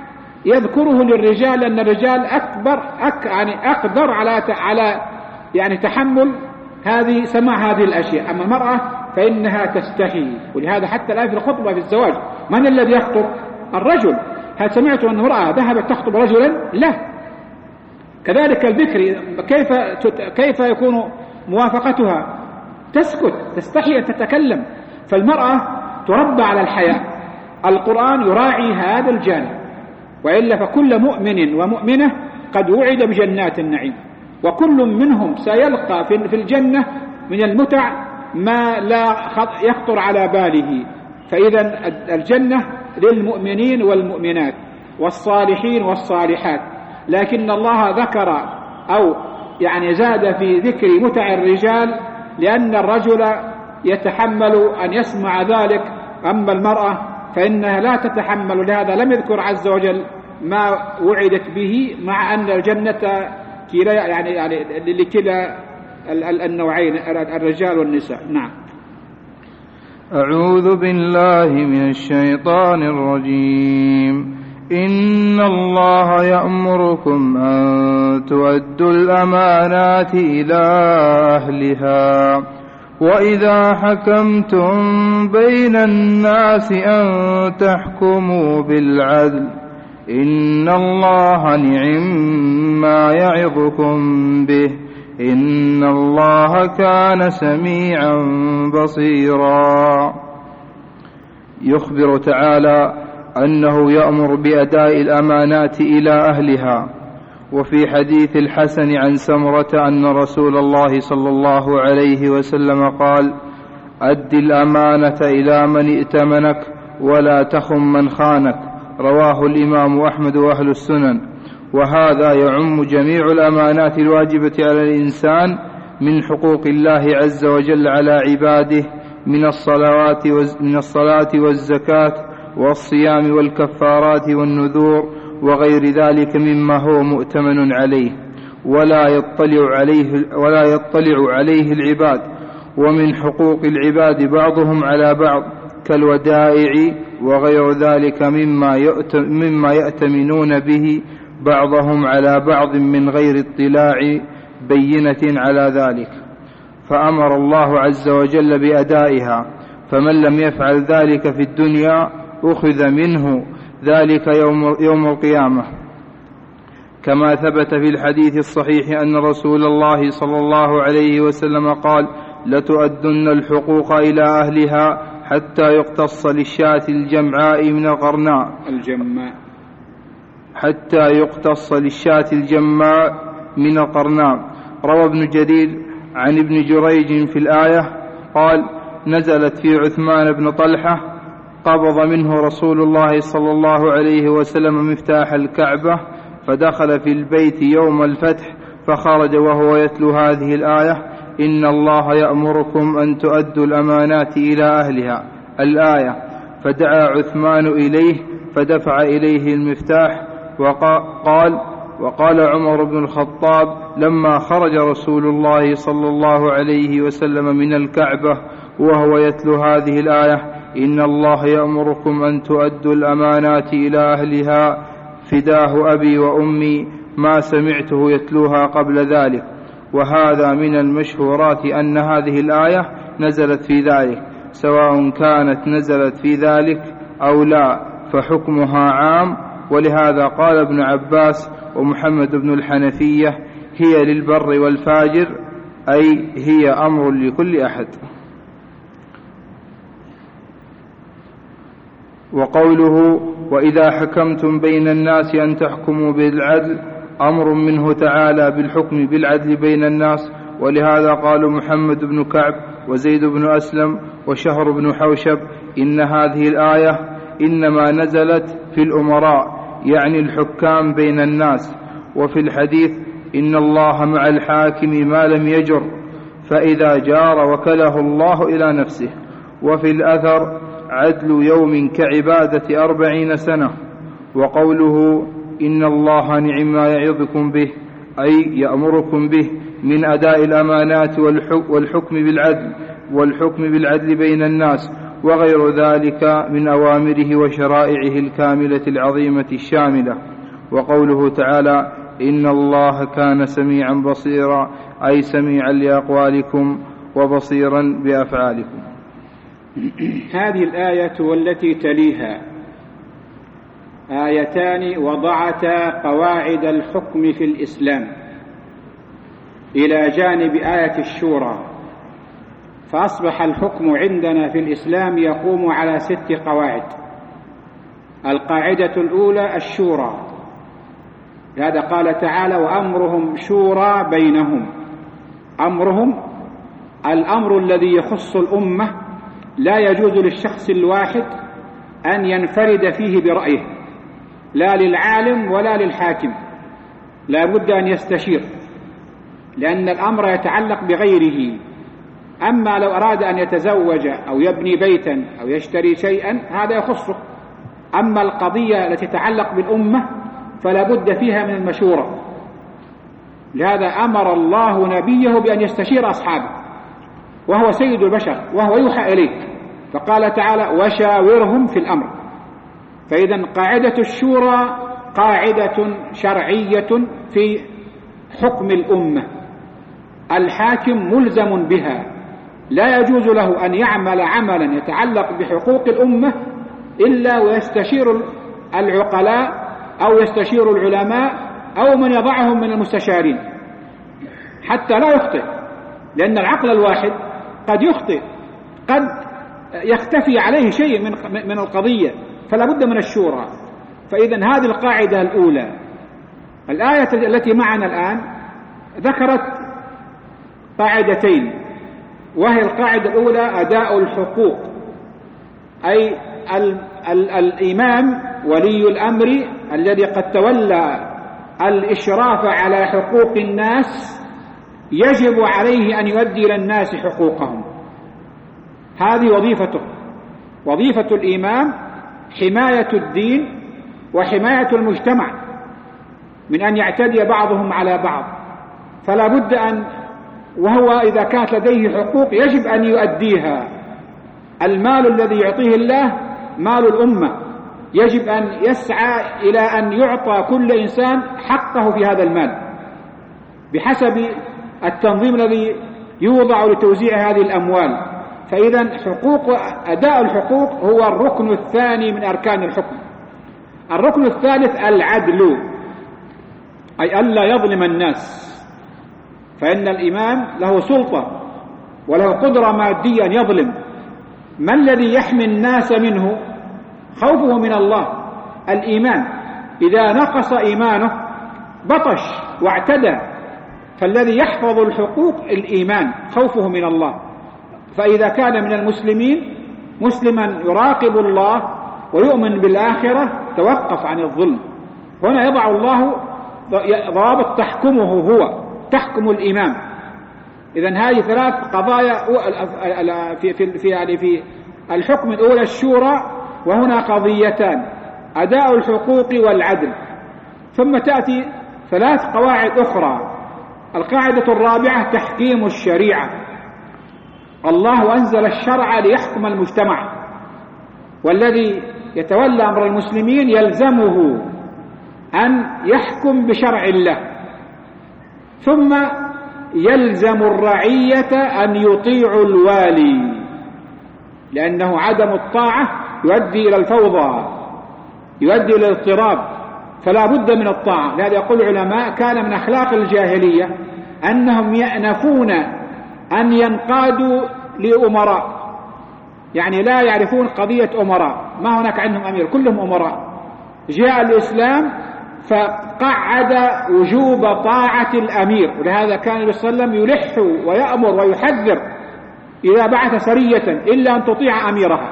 A: يذكره للرجال لأن الرجال أقدر على يعني تحمل سماع هذه الأشياء. أما المرأة فإنها تستحي، ولهذا حتى الآن في الخطبة في الزواج من الذي يخطب؟ الرجل. هل سمعت أن امرأة ذهبت تخطب رجلا؟ لا. كذلك البكر كيف يكون موافقتها؟ تسكت، تستحي أن تتكلم. فالمرأة تربى على الحياء. القرآن يراعي هذا الجانب، وإلا فكل مؤمن ومؤمنة قد وعد بجنات النعيم، وكل منهم سيلقى في الجنة من المتع ما لا يخطر على باله. فإذا الجنة للمؤمنين والمؤمنات والصالحين والصالحات، لكن الله ذكر أو يعني زاد في ذكر متع الرجال لأن الرجل يتحمل أن يسمع ذلك، أما المرأة فإنها لا تتحمل. لهذا لم يذكر عز وجل ما وعدت به، مع أن الجنة يعني لكلا النوعين الرجال والنساء. نعم.
B: أعوذ بالله من الشيطان الرجيم. إن الله يأمركم أن تؤدوا الأمانات إلى أهلها وإذا حكمتم بين الناس أن تحكموا بالعدل إن الله نعما يعظكم به إن الله كان سميعا بصيرا. يخبر تعالى أنه يأمر بأداء الأمانات إلى أهلها. وفي حديث الحسن عن سمرة أن رسول الله صلى الله عليه وسلم قال: أد الأمانة إلى من ائتمنك ولا تخن من خانك. رواه الإمام أحمد وأهل السنن. وهذا يعم جميع الأمانات الواجبة على الإنسان من حقوق الله عز وجل على عباده من الصلاة والزكاة والصيام والكفارات والنذور وغير ذلك مما هو مؤتمن عليه ولا يطلع عليه العباد. ومن حقوق العباد بعضهم على بعض كالودائع وغير ذلك مما يأتمنون به بعضهم على بعض من غير اطلاع بينة على ذلك، فأمر الله عز وجل بأدائها. فمن لم يفعل ذلك في الدنيا أخذ منه ذلك يوم القيامة، كما ثبت في الحديث الصحيح أن رسول الله صلى الله عليه وسلم قال: لتؤدن الحقوق إلى أهلها حتى يقتص للشاة الجمعاء من القرناء روى ابن جرير عن ابن جريج في الآية قال: نزلت في عثمان بن طلحة قبض منه رسول الله صلى الله عليه وسلم مفتاح الكعبة فدخل في البيت يوم الفتح فخرج وهو يتلو هذه الآية: إن الله يأمركم أن تؤدوا الأمانات إلى أهلها الآية. فدعا عثمان إليه فدفع إليه المفتاح وقال عمر بن الخطاب لما خرج رسول الله صلى الله عليه وسلم من الكعبة وهو يتلو هذه الآية: إن الله يأمركم أن تؤدوا الأمانات إلى أهلها، فداه أبي وأمي ما سمعته يتلوها قبل ذلك. وهذا من المشهورات أن هذه الآية نزلت في ذلك، سواء كانت نزلت في ذلك أو لا فحكمها عام. ولهذا قال ابن عباس ومحمد بن الحنفية: هي للبر والفاجر، أي هي أمر لكل أحد. وقوله: وإذا حكمتم بين الناس أن تحكموا بالعدل، أمر منه تعالى بالحكم بالعدل بين الناس. ولهذا قال محمد بن كعب وزيد بن أسلم وشهر بن حوشب: إن هذه الآية إنما نزلت في الأمراء، يعني الحكام بين الناس. وفي الحديث: إن الله مع الحاكم ما لم يجر، فإذا جار وكله الله إلى نفسه. وفي الأثر: عدل يوم كعبادة 40 سنة. وقوله: إن الله نعما يعظكم به، أي يأمركم به من أداء الأمانات والحكم بالعدل بين الناس وغير ذلك من أوامره وشرائعه الكاملة العظيمة الشاملة. وقوله تعالى إن الله كان سميعا بصيرا أي سميعا لأقوالكم وبصيرا بأفعالكم.
A: هذه الآية والتي تليها آيتان وضعتا قواعد الحكم في الإسلام إلى جانب آية الشورى، فأصبح الحكم عندنا في الإسلام يقوم على 6 قواعد. القاعدة الأولى الشورى، لهذا قال تعالى وأمرهم شورى بينهم. أمرهم الأمر الذي يخص الأمة، لا يجوز للشخص الواحد أن ينفرد فيه برأيه، لا للعالم ولا للحاكم، لا بد أن يستشير، لأن الأمر يتعلق بغيره. أما لو أراد أن يتزوج أو يبني بيتا أو يشتري شيئا هذا يخصه، أما القضية التي تتعلق بالأمة فلا بد فيها من المشورة. لهذا أمر الله نبيه بأن يستشير أصحابه، وهو سيد البشر وهو يوحى إليه، فقال تعالى وشاورهم في الأمر. فإذا قاعدة الشورى قاعدة شرعية في حكم الأمة، الحاكم ملزم بها، لا يجوز له أن يعمل عملا يتعلق بحقوق الأمة إلا ويستشير العقلاء أو يستشير العلماء أو من يضعهم من المستشارين حتى لا يخطئ، لأن العقل الواحد قد يخطئ، قد يختفي عليه شيء من القضية، فلا بد من الشورى. فإذا هذه القاعدة الأولى. الآية التي معنا الآن ذكرت قاعدتين، وهي القاعدة الأولى أداء الحقوق، أي الإمام ولي الأمر الذي قد تولى الإشراف على حقوق الناس يجب عليه أن يؤدي إلى الناس حقوقهم. هذه وظيفته. وظيفة الإمام حماية الدين وحماية المجتمع من أن يعتدي بعضهم على بعض، فلا بد أن، وهو إذا كانت لديه حقوق يجب أن يؤديها. المال الذي يعطيه الله مال الأمة، يجب أن يسعى إلى أن يعطى كل إنسان حقه في هذا المال بحسب التنظيم الذي يوضع لتوزيع هذه الأموال. فإذا أداء الحقوق هو الركن الثاني من أركان الحكم. الركن الثالث العدل، أي ألا يظلم الناس، فإن الإمام له سلطة وله قدرة مادية أن يظلم. ما الذي يحمي الناس منه؟ خوفه من الله، الإيمان. إذا نقص إيمانه بطش واعتدى، فالذي يحفظ الحقوق الإيمان، خوفه من الله. فإذا كان من المسلمين مسلما يراقب الله ويؤمن بالآخرة توقف عن الظلم. هنا يضع الله ضوابط تحكم الإمام. إذن هذه 3 قضايا في الحكم الأولى الشورى، وهنا قضيتان أداء الحقوق والعدل. ثم تأتي 3 قواعد أخرى. القاعدة الرابعة تحكيم الشريعة. الله أنزل الشرع ليحكم المجتمع، والذي يتولى أمر المسلمين يلزمه أن يحكم بشرع الله. ثم يلزم الرعية أن يطيعوا الوالي، لأنه عدم الطاعة يؤدي إلى الفوضى، يؤدي إلى الاضطراب، فلا بد من الطاعة. لهذا يقول العلماء كان من أخلاق الجاهلية أنهم يأنفون أن ينقادوا لأمراء، يعني لا يعرفون قضية أمراء، ما هناك عندهم أمير، كلهم أمراء. جاء الإسلام فقعد وجوب طاعة الأمير، ولهذا كان النبي صلى الله عليه وسلم يلح ويأمر ويحذر إذا بعث سرية إلا أن تطيع أميرها.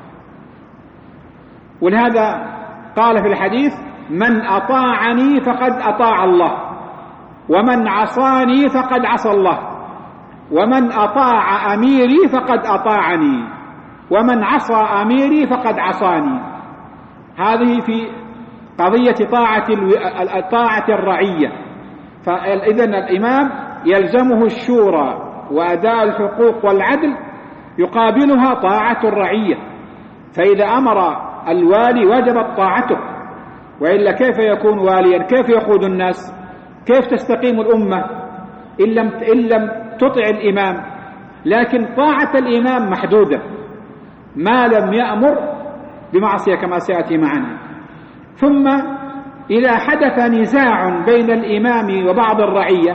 A: ولهذا قال في الحديث من أطاعني فقد أطاع الله، ومن عصاني فقد عصى الله، ومن أطاع أميري فقد أطاعني، ومن عصى أميري فقد عصاني. هذه في قضية طاعة الرعية. فإذن الإمام يلزمه الشورى وأداء الحقوق والعدل، يقابلها طاعة الرعية. فإذا أمر الوالي وجبت طاعته، وإلا كيف يكون واليا؟ كيف يقود الناس؟ كيف تستقيم الأمة إن لم تطع الإمام؟ لكن طاعة الإمام محدودة ما لم يأمر بمعصية كما سيأتي معنا. ثم إذا حدث نزاع بين الإمام وبعض الرعية،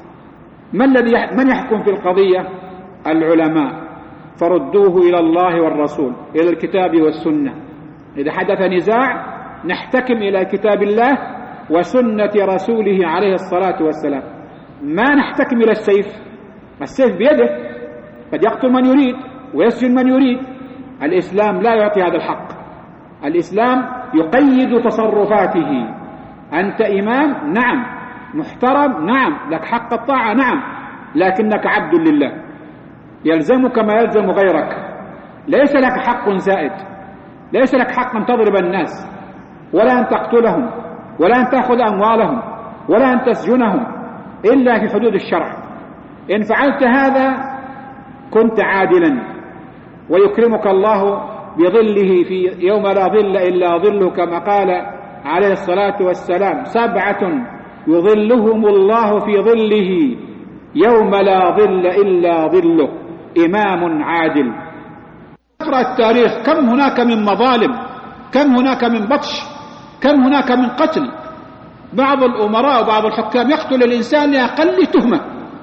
A: من يحكم في القضية؟ العلماء، فردوه إلى الله والرسول، إلى الكتاب والسنة. إذا حدث نزاع نحتكم إلى كتاب الله وسنة رسوله عليه الصلاة والسلام، ما نحتكم إلى السيف. السيف بيده قد يقتل من يريد ويسجن من يريد. الإسلام لا يعطي هذا الحق. الإسلام يقيد تصرفاته. أنت إمام، نعم، محترم، نعم، لك حق الطاعة، نعم، لكنك عبد لله، يلزمك ما يلزم غيرك. ليس لك حق زائد، ليس لك حق أن تضرب الناس، ولا أن تقتلهم، ولا أن تأخذ أموالهم، ولا أن تسجنهم، إلا في حدود الشرع. إن فعلت هذا كنت عادلا، ويكرمك الله بظله في يوم لا ظل إلا ظله، كما قال عليه الصلاة والسلام: 7 يظلهم الله في ظله يوم لا ظل إلا ظله، إمام عادل. اقرأ التاريخ، كم هناك من مظالم، كم هناك من بطش، كم هناك من قتل. بعض الأمراء وبعض الحكام يقتل الإنسان لأقل تهمة،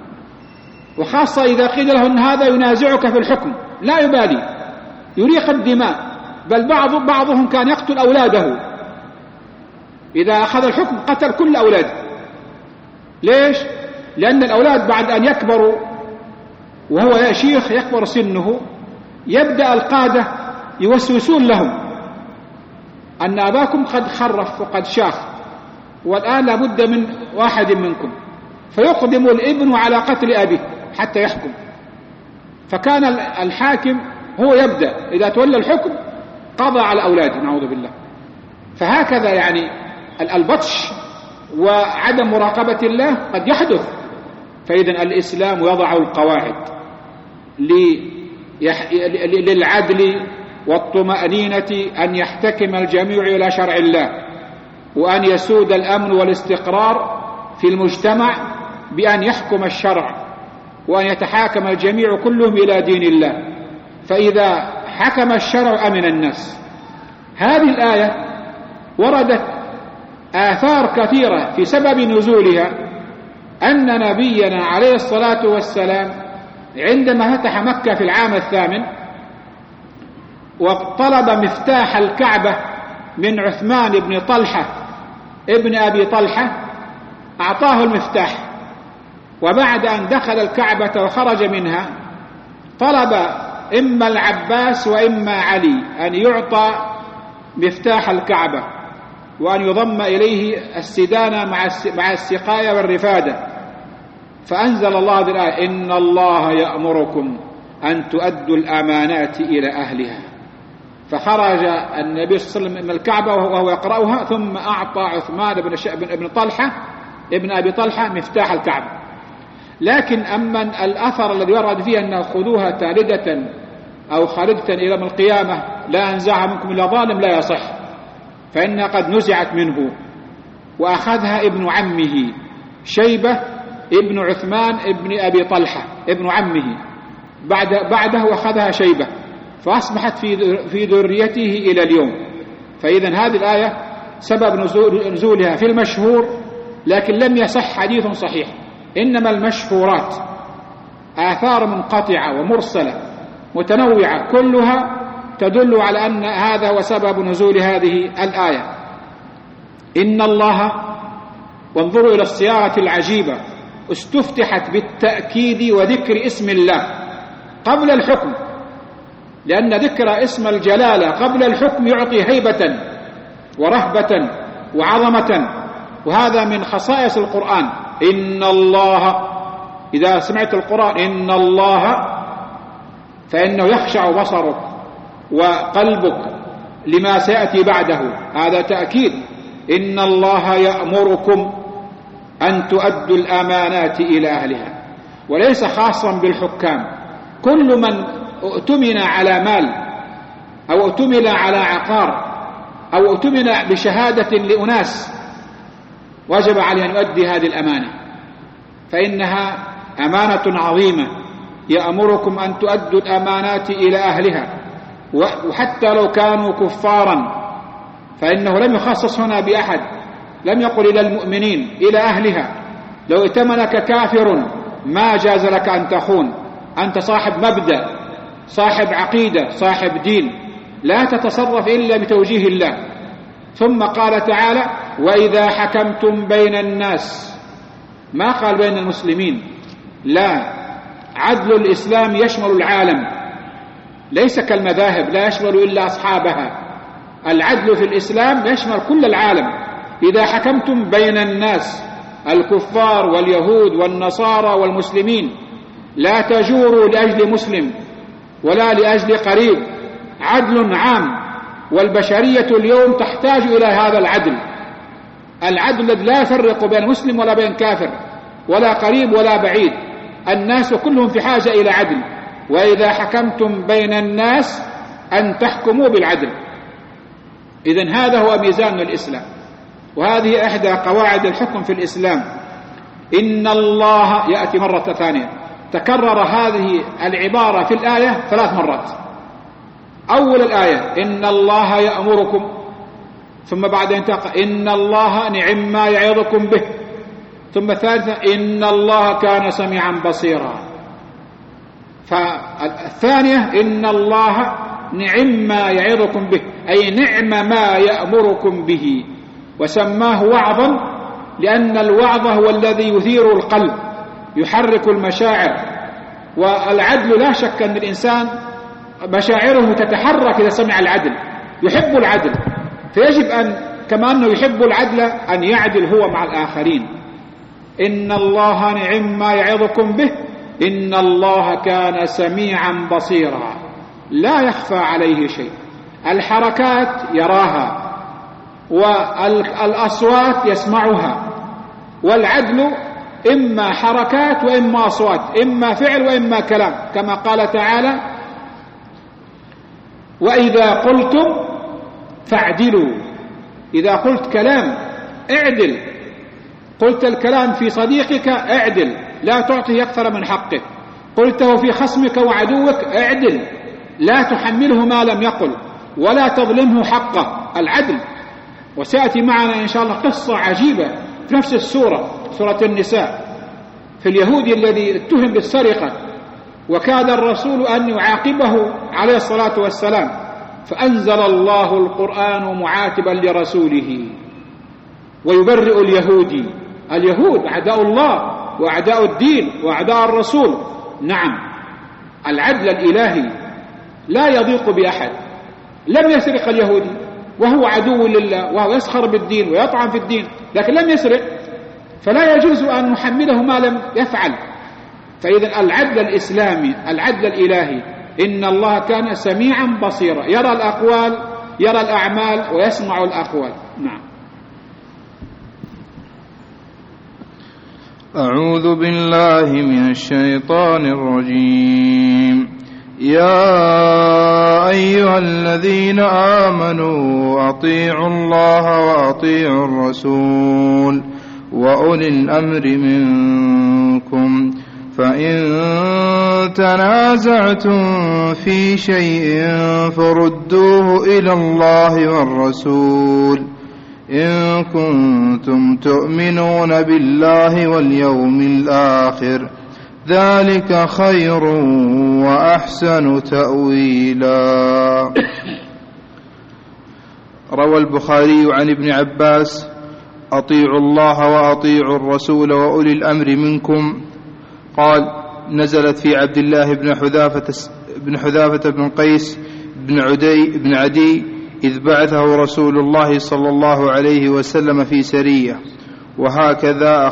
A: وخاصة إذا قيل له أن هذا ينازعك في الحكم، لا يبالي، يريق الدماء. بل بعضهم كان يقتل أولاده، إذا أخذ الحكم قتل كل أولاده. ليش؟ لأن الأولاد بعد أن يكبروا وهو شيخ يكبر سنه، يبدأ القادة يوسوسون لهم أن أباكم قد خرف وقد شاخ، والآن لابد من واحد منكم، فيقدم الابن على قتل أبيه حتى يحكم. فكان الحاكم هو يبدأ إذا تولى الحكم قضى على أولاده، نعوذ بالله. فهكذا يعني البطش وعدم مراقبة الله قد يحدث. فإذا الإسلام يضع القواعد للعدل والطمأنينة، أن يحتكم الجميع إلى شرع الله، وأن يسود الأمن والاستقرار في المجتمع بأن يحكم الشرع، وأن يتحاكم الجميع كلهم إلى دين الله. فإذا حكم الشرع أمن الناس. هذه الآية وردت آثار كثيرة في سبب نزولها، أن نبينا عليه الصلاة والسلام عندما فتح مكة في العام 8 وطلب مفتاح الكعبة من عثمان بن طلحة ابن أبي طلحة، أعطاه المفتاح، وبعد أن دخل الكعبة وخرج منها طلب إما العباس وإما علي أن يعطى مفتاح الكعبة، وأن يضم إليه السدانة مع السقاية والرفادة. فأنزل الله هذه الآية: إن الله يأمركم أن تؤدوا الأمانات إلى أهلها. فخرج النبي صلى الله عليه وسلم من الكعبة وهو يقرأها، ثم أعطى عثمان بن طلحة ابن أبي طلحة مفتاح الكعبة. لكن أما الأثر الذي ورد فيه أنه خذوها تالدة أو خالدة إلى يوم القيامة لا أنزعها منكم إلا ظالم، لا يصح، فإنها قد نزعت منه، وأخذها ابن عمه شيبة ابن عثمان ابن أبي طلحة ابن عمه، بعده أخذها شيبة، فأصبحت في ذريته إلى اليوم. فإذا هذه الآية سبب نزولها في المشهور، لكن لم يصح حديث صحيح، إنما المشهورات آثار منقطعة ومرسلة متنوعة كلها تدل على أن هذا هو سبب نزول هذه الآية. إن الله، وانظروا إلى الصياغة العجيبة، استفتحت بالتأكيد وذكر اسم الله قبل الحكم، لأن ذكر اسم الجلالة قبل الحكم يعطي هيبة ورهبة وعظمة، وهذا من خصائص القرآن. إن الله، إذا سمعت القرآن إن الله، فإنه يخشع بصرك وقلبك لما سيأتي بعده، هذا تأكيد. إن الله يأمركم أن تؤدوا الأمانات إلى أهلها، وليس خاصا بالحكام. كل من اؤتمن على مال أو اؤتمن على عقار أو اؤتمن بشهادة لأناس وجب عليه أن يؤدي هذه الأمانة، فإنها أمانة عظيمة يأمركم أن تؤدوا الأمانات إلى أهلها، وحتى لو كانوا كفارا، فإنه لم يخصص هنا بأحد، لم يقل إلى المؤمنين، إلى أهلها. لو ائتمنك كافر ما جاز لك أن تخون، أنت صاحب مبدأ، صاحب عقيدة، صاحب دين، لا تتصرف إلا بتوجيه الله. ثم قال تعالى: وإذا حكمتم بين الناس، ما قال بين المسلمين، لا، عدل الإسلام يشمل العالم، ليس كالمذاهب لا يشمل إلا أصحابها. العدل في الإسلام يشمل كل العالم. إذا حكمتم بين الناس، الكفار واليهود والنصارى والمسلمين، لا تجوروا لأجل مسلم ولا لأجل قريب، عدل عام، والبشرية اليوم تحتاج إلى هذا العدل، العدل الذي لا يفرق بين مسلم ولا بين كافر ولا قريب ولا بعيد، الناس كلهم في حاجة إلى عدل. وإذا حكمتم بين الناس أن تحكموا بالعدل. إذن هذا هو ميزان الإسلام، وهذه إحدى قواعد الحكم في الإسلام. إن الله، يأتي مرة ثانية، تكرر هذه العبارة في الآية 3 مرات. أول الآية: إن الله يأمركم، ثم بعدين إن الله نعم ما يعظكم به، ثم الثالثة: إن الله كان سميعا بصيرا. فالثانية: إن الله نعم ما يعظكم به، أي نعم ما يأمركم به، وسماه وعظا لأن الوعظ هو الذي يثير القلب، يحرك المشاعر. والعدل لا شك أن الإنسان مشاعره تتحرك إذا سمع العدل، يحب العدل، فيجب أن كما أنه يحب العدل أن يعدل هو مع الآخرين. إن الله نعم ما يعظكم به، إن الله كان سميعا بصيرا، لا يخفى عليه شيء، الحركات يراها والأصوات يسمعها، والعدل إما حركات وإما أصوات، إما فعل وإما كلام، كما قال تعالى: وإذا قلتم فاعدلوا. إذا قلت كلام اعدل، قلت الكلام في صديقك اعدل، لا تعطيه أكثر من حقه، قلته في خصمك وعدوك اعدل، لا تحمله ما لم يقل ولا تظلمه حقه، العدل. وسيأتي معنا إن شاء الله قصة عجيبة في نفس السورة، سورة النساء، في اليهودي الذي اتهم بالسرقة، وكاد الرسول أن يعاقبه عليه الصلاة والسلام، فأنزل الله القرآن معاتبا لرسوله ويبرئ اليهود أعداء الله وأعداء الدين وأعداء الرسول. نعم، العدل الإلهي لا يضيق بأحد. لم يسرق اليهودي وهو عدو لله، وهو يسخر بالدين ويطعن في الدين، لكن لم يسرق، فلا يجوز أن نحمله ما لم يفعل. فإذا العدل الإسلامي، العدل الإلهي، إن الله كان سميعا بصيرا، يرى الأقوال، يرى الأعمال، ويسمع الأقوال. نعم.
B: أعوذ بالله من الشيطان الرجيم. يا أيها الذين آمنوا أطيعوا الله وأطيعوا الرسول وأولي الأمر منكم، فإن تنازعتم في شيء فردوه إلى الله والرسول إن كنتم تؤمنون بالله واليوم الآخر، ذلك خير وأحسن تأويلا. روى البخاري عن ابن عباس: أطيعوا الله وأطيعوا الرسول وأولي الأمر منكم. قال: نزلت في عبد الله بن حذافة بن قيس بن عدي إذ بعثه رسول الله صلى الله عليه وسلم في سرية، وهكذا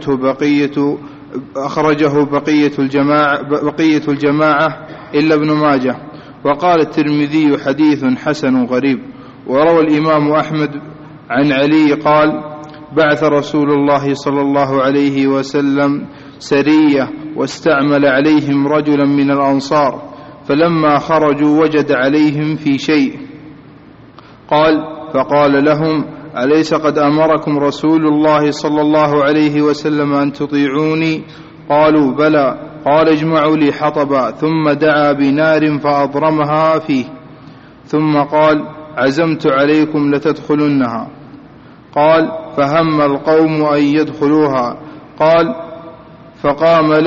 B: أخرجه بقية الجماعة إلا ابن ماجه. وقال الترمذي: حديث حسن غريب. وروى الإمام أحمد عن علي قال: بعث رسول الله صلى الله عليه وسلم سرية واستعمل عليهم رجلا من الأنصار، فلما خرجوا وجد عليهم في شيء، قال: فقال لهم: أليس قد أمركم رسول الله صلى الله عليه وسلم أن تطيعوني؟ قالوا: بلى. قال: اجمعوا لي حطبا، ثم دعا بنار فأضرمها فيه، ثم قال: عزمت عليكم لتدخلنها. قال: فهم القوم أن يدخلوها. قال: فقال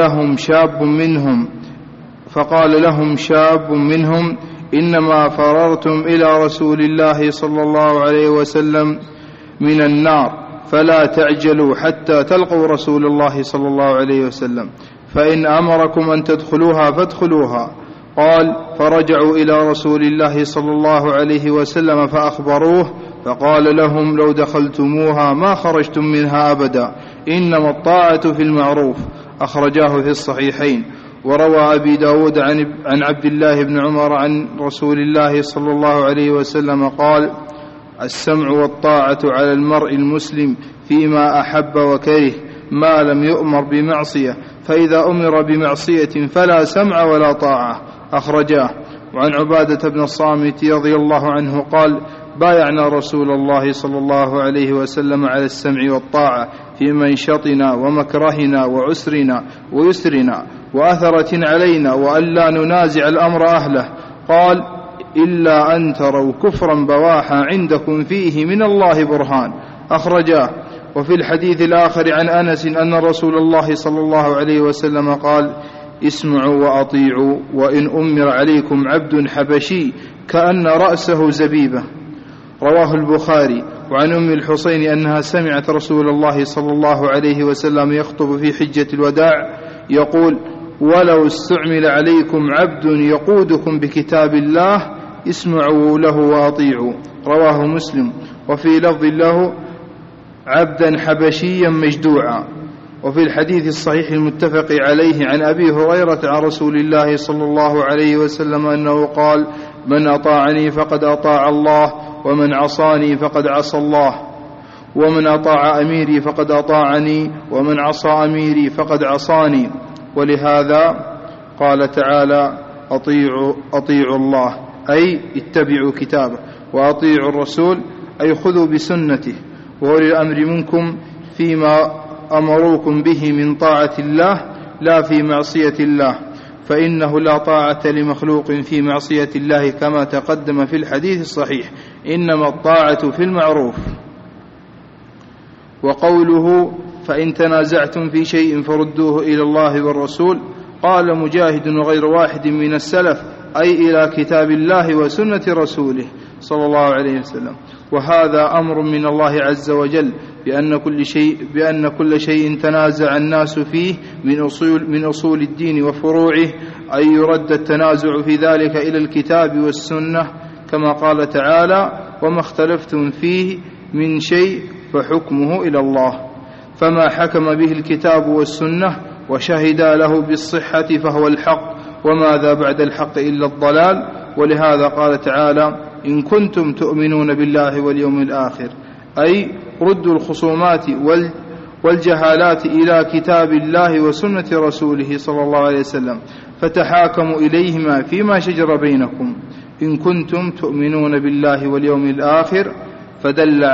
B: لهم شاب منهم: إنما فررتم إلى رسول الله صلى الله عليه وسلم من النار، فلا تعجلوا حتى تلقوا رسول الله صلى الله عليه وسلم، فإن أمركم أن تدخلوها فادخلوها. قال: فرجعوا إلى رسول الله صلى الله عليه وسلم فأخبروه، فقال لهم: لو دخلتموها ما خرجتم منها أبدا، إنما الطاعة في المعروف. أخرجاه في الصحيحين. وروى أبي داود عن عبد الله بن عمر عن رسول الله صلى الله عليه وسلم قال: السمع والطاعة على المرء المسلم فيما أحب وكره، ما لم يؤمر بمعصية، فإذا أمر بمعصية فلا سمع ولا طاعة. أخرجاه. وعن عبادة بن الصامت رضي الله عنه قال: بايعنا رسول الله صلى الله عليه وسلم على السمع والطاعة في منشطنا ومكرهنا وعسرنا ويسرنا وأثرة علينا، وألا ننازع الأمر أهله. قال: إلا أن تروا كفرا بواحا عندكم فيه من الله برهان. أخرجاه. وفي الحديث الآخر عن أنس أن رسول الله صلى الله عليه وسلم قال: اسمعوا وأطيعوا، وإن أمر عليكم عبد حبشي كأن رأسه زبيبة. رواه البخاري. وعن أم الحسين أنها سمعت رسول الله صلى الله عليه وسلم يخطب في حجة الوداع يقول: ولو استعمل عليكم عبد يقودكم بكتاب الله اسمعوا له وأطيعوا. رواه مسلم. وفي لفظ له: عبدا حبشيا مجدوعا. وفي الحديث الصحيح المتفق عليه عن أبي هريرة عن رسول الله صلى الله عليه وسلم أنه قال: من أطاعني فقد أطاع الله، ومن عصاني فقد عصى الله، ومن أطاع أميري فقد أطاعني، ومن عصى أميري فقد عصاني. ولهذا قال تعالى: أطيعوا الله، أي اتبعوا كتابه، وأطيعوا الرسول، أي خذوا بسنته، وأولي الأمر منكم فيما أمروكم به من طاعة الله لا في معصية الله، فإنه لا طاعة لمخلوق في معصية الله، كما تقدم في الحديث الصحيح: إنما الطاعة في المعروف. وقوله: فإن تنازعتم في شيء فردوه إلى الله والرسول، قال مجاهد وغير واحد من السلف: أي إلى كتاب الله وسنة رسوله صلى الله عليه وسلم. وهذا أمر من الله عز وجل بأن كل شيء تنازع الناس فيه من أصول الدين وفروعه، أي يرد التنازع في ذلك إلى الكتاب والسنة، كما قال تعالى: وما اختلفتم فيه من شيء فحكمه إلى الله. فما حكم به الكتاب والسنة وشهدا له بالصحة فهو الحق، وماذا بعد الحق إلا الضلال. ولهذا قال تعالى: إن كنتم تؤمنون بالله واليوم الآخر، أي ردوا الخصومات والجهالات إلى كتاب الله وسنة رسوله صلى الله عليه وسلم، فتحاكموا إليهما فيما شجر بينكم. إن كنتم تؤمنون بالله واليوم الآخر، فدل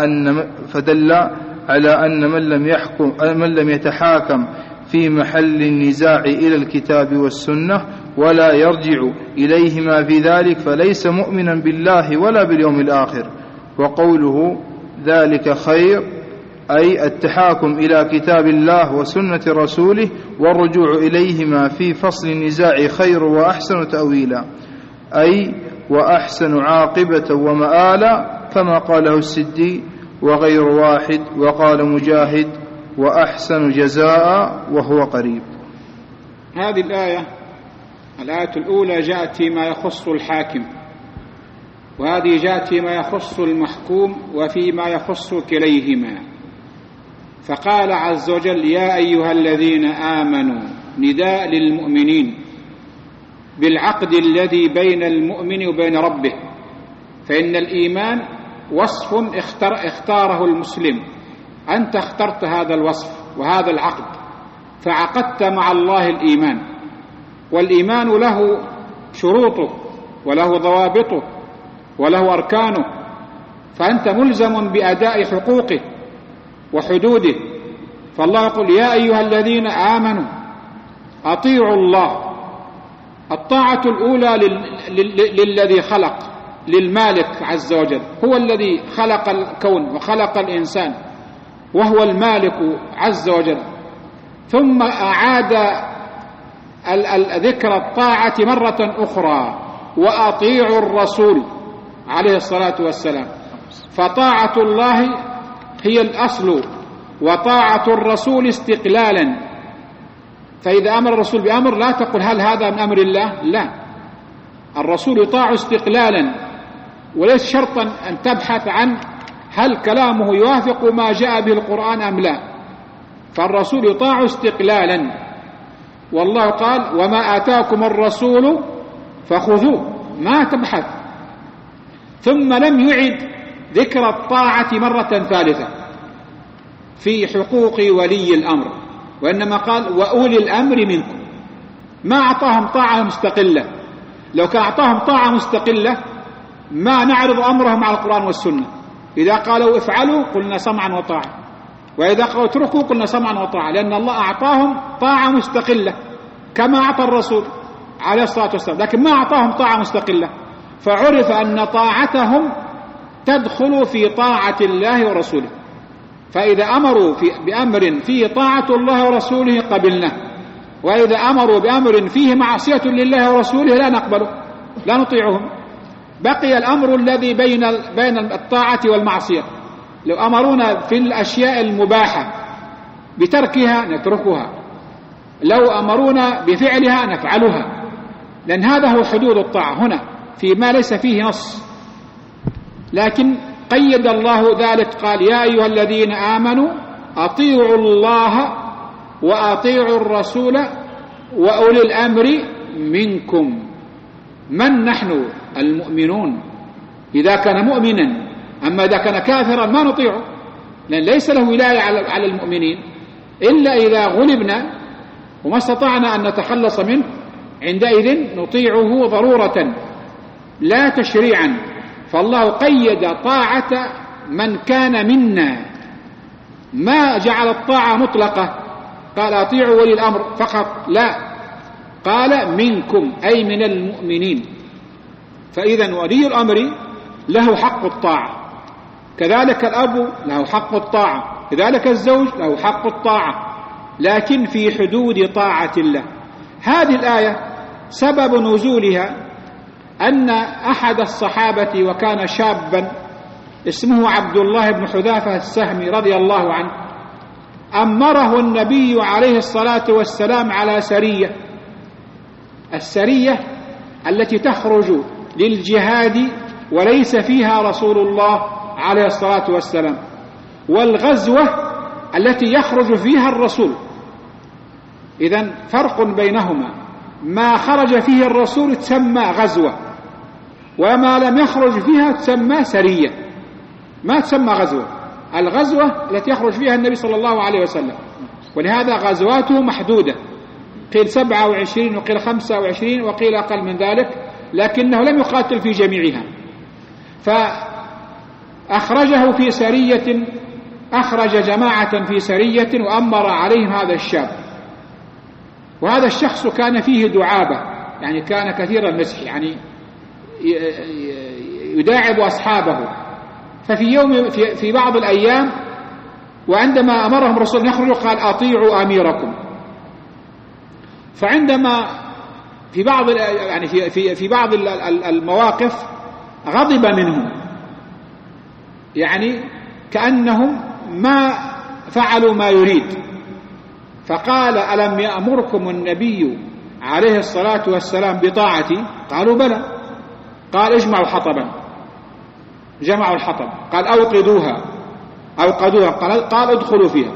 B: على أن من لم يتحاكم في محل النزاع إلى الكتاب والسنة ولا يرجع إليهما في ذلك فليس مؤمنا بالله ولا باليوم الآخر. وقوله: ذلك خير، أي التحاكم إلى كتاب الله وسنة رسوله والرجوع إليهما في فصل النزاع خير وأحسن تأويلا، أي وأحسن عاقبة ومآلا، كما قاله السدي وغير واحد. وقال مجاهد: وأحسن جزاء وهو قريب.
A: هذه الآية الأولى جاءت فيما يخص الحاكم، وهذه جاءت فيما يخص المحكوم وفيما يخص كليهما. فقال عز وجل: يا أيها الذين آمنوا، نداء للمؤمنين بالعقد الذي بين المؤمن وبين ربه، فإن الإيمان وصف اختاره المسلم. أنت اخترت هذا الوصف وهذا العقد، فعقدت مع الله الإيمان، والإيمان له شروطه وله ضوابطه وله أركانه، فأنت ملزم بأداء حقوقه وحدوده. فالله يقول يا أيها الذين آمنوا أطيعوا الله. الطاعة الأولى للذي خلق، للمالك عز وجل، هو الذي خلق الكون وخلق الإنسان وهو المالك عز وجل. ثم أعاد ذكر الطاعة مرة أخرى وأطيعوا الرسول عليه الصلاة والسلام. فطاعة الله هي الأصل وطاعة الرسول استقلالا. فإذا أمر الرسول بأمر لا تقل هل هذا من أمر الله، لا، الرسول يطاع استقلالا، وليس شرطا أن تبحث عن هل كلامه يوافق ما جاء به القرآن أم لا، فالرسول يطاع استقلالا. والله قال وما آتاكم الرسول فخذوه، ما تبحث. ثم لم يعد ذكر الطاعة مرة ثالثة في حقوق ولي الأمر، وإنما قال وأولي الأمر منكم. ما أعطاهم طاعة مستقلة. لو كان أعطاهم طاعة مستقلة ما نعرض أمرهم على القرآن والسنة. إذا قالوا افعلوا قلنا سمعا وطاعة، وإذا قالوا اتركوا قلنا سمعا وطاعة، لأن الله أعطاهم طاعة مستقلة كما أعطى الرسول عليه الصلاة والسلام، لكن ما أعطاهم طاعة مستقلة، فعرف أن طاعتهم تدخل في طاعة الله ورسوله. فإذا أمروا بأمر فيه طاعة الله ورسوله قبلناه، وإذا أمروا بأمر فيه معصية لله ورسوله لا نقبله، لا نطيعهم. بقي الأمر الذي بين الطاعة والمعصية. لو أمرونا في الأشياء المباحة بتركها نتركها، لو أمرونا بفعلها نفعلها، لأن هذا هو حدود الطاعة هنا فيما ليس فيه نص. لكن قيد الله ذلك، قال يا أيها الذين آمنوا أطيعوا الله وأطيعوا الرسول وأولي الأمر منكم. من نحن؟ المؤمنون إذا كان مؤمنا. أما إذا كان كافرا ما نطيعه، لأن ليس له ولاية على المؤمنين إلا إذا غلبنا وما استطعنا أن نتخلص منه، عندئذ نطيعه ضرورة لا تشريعا. فالله قيد طاعة من كان منا، ما جعل الطاعة مطلقة قال أطيعوا ولي الأمر فقط، لا، قال منكم أي من المؤمنين. فإذا ولي الأمر له حق الطاعة، كذلك الأب له حق الطاعة، كذلك الزوج له حق الطاعة، لكن في حدود طاعة الله. هذه الآية سبب نزولها أن أحد الصحابة وكان شابا اسمه عبد الله بن حذافة السهمي رضي الله عنه، أمره النبي عليه الصلاة والسلام على سرية، السرية التي تخرج للجهاد وليس فيها رسول الله عليه الصلاة والسلام، والغزوة التي يخرج فيها الرسول. إذن فرق بينهما، ما خرج فيه الرسول تسمى غزوة، وما لم يخرج فيها تسمى سرية، ما تسمى غزوة. الغزوة التي يخرج فيها النبي صلى الله عليه وسلم، ولهذا غزواته محدودة، قيل 27 وقيل 25 وقيل أقل من ذلك، لكنه لم يقاتل في جميعها. فأخرجه في سرية، أخرج جماعة في سرية وأمر عليهم هذا الشاب. وهذا الشخص كان فيه دعابة، يعني كان كثير المزح، يعني يداعب أصحابه. ففي يوم في بعض الأيام وعندما أمرهم الرسول يخرجوا قال أطيعوا أميركم. فعندما في بعض يعني في بعض المواقف غضب منهم، يعني كأنهم ما فعلوا ما يريد، فقال ألم يأمركم النبي عليه الصلاة والسلام بطاعتي؟ قالوا بلى. قال اجمعوا حطبا، جمعوا الحطب، قال أوقدوها، قال ادخلوا فيها.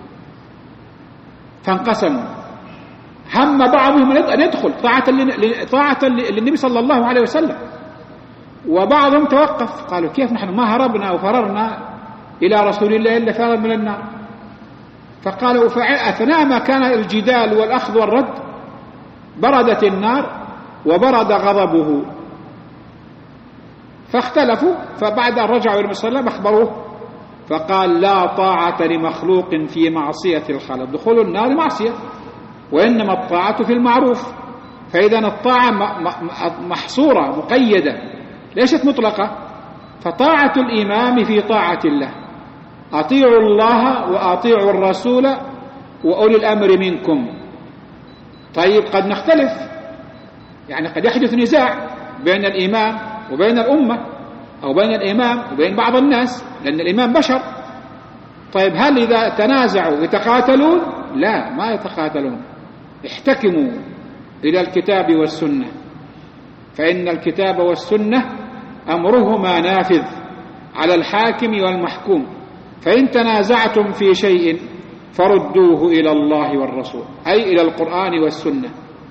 A: فانقسموا، هم بعضهم أن يدخل طاعة للنبي صلى الله عليه وسلم، وبعضهم توقف، قالوا كيف نحن ما هربنا وفررنا إلى رسول الله إلا فرر من النار. فقالوا أثناء ما كان الجدال والأخذ والرد بردت النار وبرد غضبه. فاختلفوا، فبعد أن رجعوا إلى صلى الله عليه وسلم أخبروه، فقال لا طاعة لمخلوق في معصية الخالق. دخول النار معصية، وإنما الطاعة في المعروف. فإذا الطاعة محصورة مقيدة ليست مطلقة. فطاعة الإمام في طاعة الله، أطيعوا الله وأطيعوا الرسول وأولي الأمر منكم. طيب قد نختلف، يعني قد يحدث نزاع بين الإمام وبين الأمة، أو بين الإمام وبين بعض الناس، لأن الإمام بشر. طيب هل إذا تنازعوا يتقاتلون؟ لا، ما يتقاتلون. احتكموا إلى الكتاب والسنة، فإن الكتاب والسنة أمرهما نافذ على الحاكم والمحكوم. فإن تنازعتم في شيء فردوه إلى الله والرسول، أي إلى القرآن والسنة.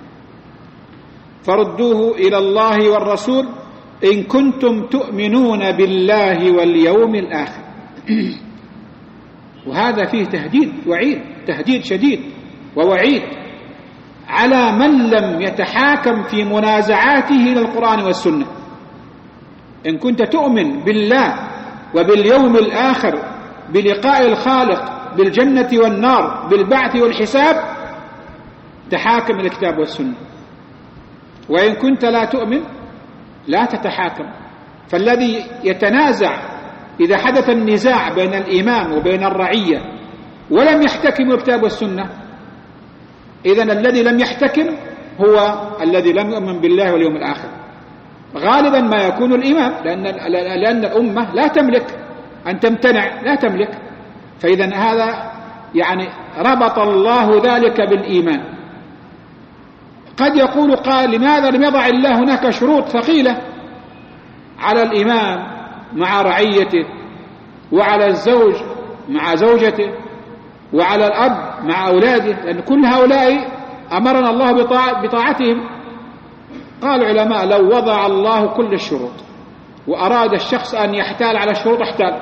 A: فردوه إلى الله والرسول إن كنتم تؤمنون بالله واليوم الآخر. وهذا فيه تهديد وعيد، تهديد شديد ووعيد على من لم يتحاكم في منازعاته إلى القرآن والسنة. إن كنت تؤمن بالله وباليوم الآخر، بلقاء الخالق، بالجنة والنار، بالبعث والحساب، تحاكم إلى الكتاب والسنة. وإن كنت لا تؤمن لا تتحاكم. فالذي يتنازع إذا حدث النزاع بين الإمام وبين الرعية ولم يحتكم الكتاب والسنة، إذن الذي لم يحتكم هو الذي لم يؤمن بالله واليوم الآخر. غالبا ما يكون الإمام، لأن الأمة لا تملك أن تمتنع، لا تملك. فإذن هذا يعني ربط الله ذلك بالإيمان. قد يقول قال لماذا لم يضع الله هناك شروط ثقيلة على الإمام مع رعيته، وعلى الزوج مع زوجته، وعلى الأب مع أولاده، لأن كل هؤلاء أمرنا الله بطاعتهم. قال العلماء لو وضع الله كل الشروط وأراد الشخص أن يحتال على الشروط احتال.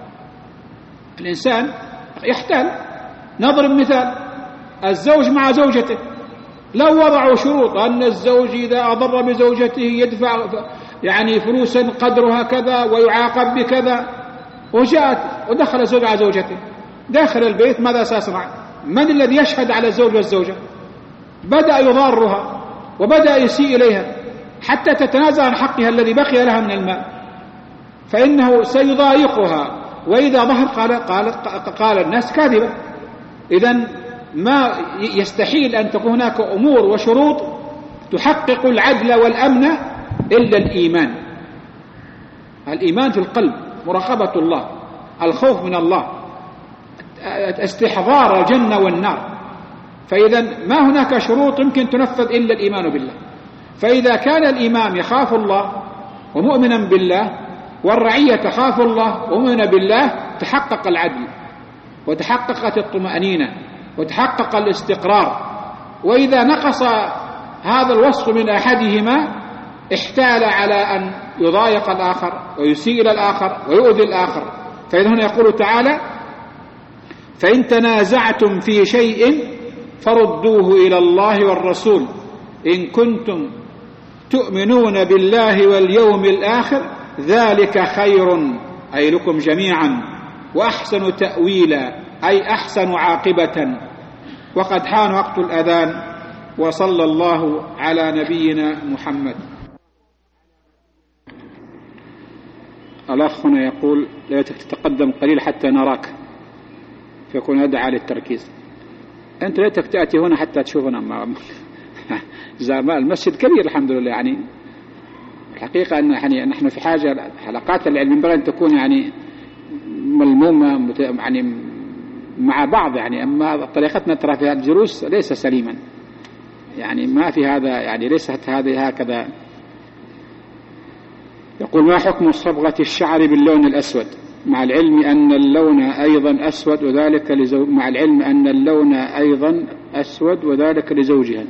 A: الإنسان يحتال. نضرب مثال، الزوج مع زوجته لو وضعوا شروط أن الزوج إذا أضر بزوجته يدفع يعني فلوسا قدرها كذا ويعاقب بكذا، وجاءت ودخل الزوج على زوجته داخل البيت، ماذا سيصنع؟ من الذي يشهد على الزوج والزوجة؟ بدأ يضارها وبدأ يسيء إليها حتى تتنازع عن حقها الذي بقي لها من المال، فإنه سيضايقها. وإذا ظهر قال الناس كاذبة. إذن ما يستحيل أن تكون هناك أمور وشروط تحقق العدل والأمن إلا الإيمان. الإيمان في القلب، مراقبة الله، الخوف من الله، استحضار الجنة والنار. فإذا ما هناك شروط يمكن تنفذ إلا الإيمان بالله. فإذا كان الإمام يخاف الله ومؤمنا بالله، والرعية تخاف الله ومؤمنا بالله، تحقق العدل وتحققت الطمأنينة وتحقق الاستقرار. وإذا نقص هذا الوصف من أحدهما احتال على أن يضايق الآخر ويسيء إلى الآخر ويؤذي الآخر. فإذا هنا يقول تعالى فإن تنازعتم في شيء فردوه إلى الله والرسول إن كنتم تؤمنون بالله واليوم الآخر ذلك خير، أي لكم جميعا، وأحسن تأويلا، أي أحسن عاقبة. وقد حان وقت الأذان، وصلى الله على نبينا محمد. الأخ هنا يقول ليتك تتقدم قليل حتى نراك، فيكون يدعى للتركيز. أنت ليتك تأتي هنا حتى تشوفنا. المسجد كبير الحمد لله. يعني الحقيقة أن يعني نحن في حاجة حلقات العلم ينبغي أن تكون يعني ملمومة يعني مع بعض. يعني أما طريقتنا ترى في هذا الجلوس ليس سليما، يعني ما في هذا، يعني ليست هذه هكذا. يقول ما حكم صبغة الشعر باللون الأسود مع العلم أن اللون أيضا أسود وذلك مع العلم أن اللون أيضا أسود وذلك لزوجها؟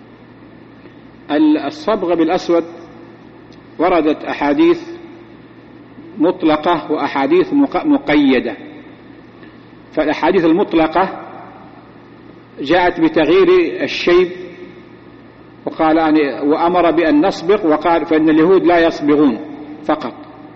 A: الصبغة بالأسود وردت أحاديث مطلقة وأحاديث مقيدة. فالأحاديث المطلقة جاءت بتغيير الشيب وقال وأمر بأن نصبغ، وقال فإن اليهود لا يصبغون فقط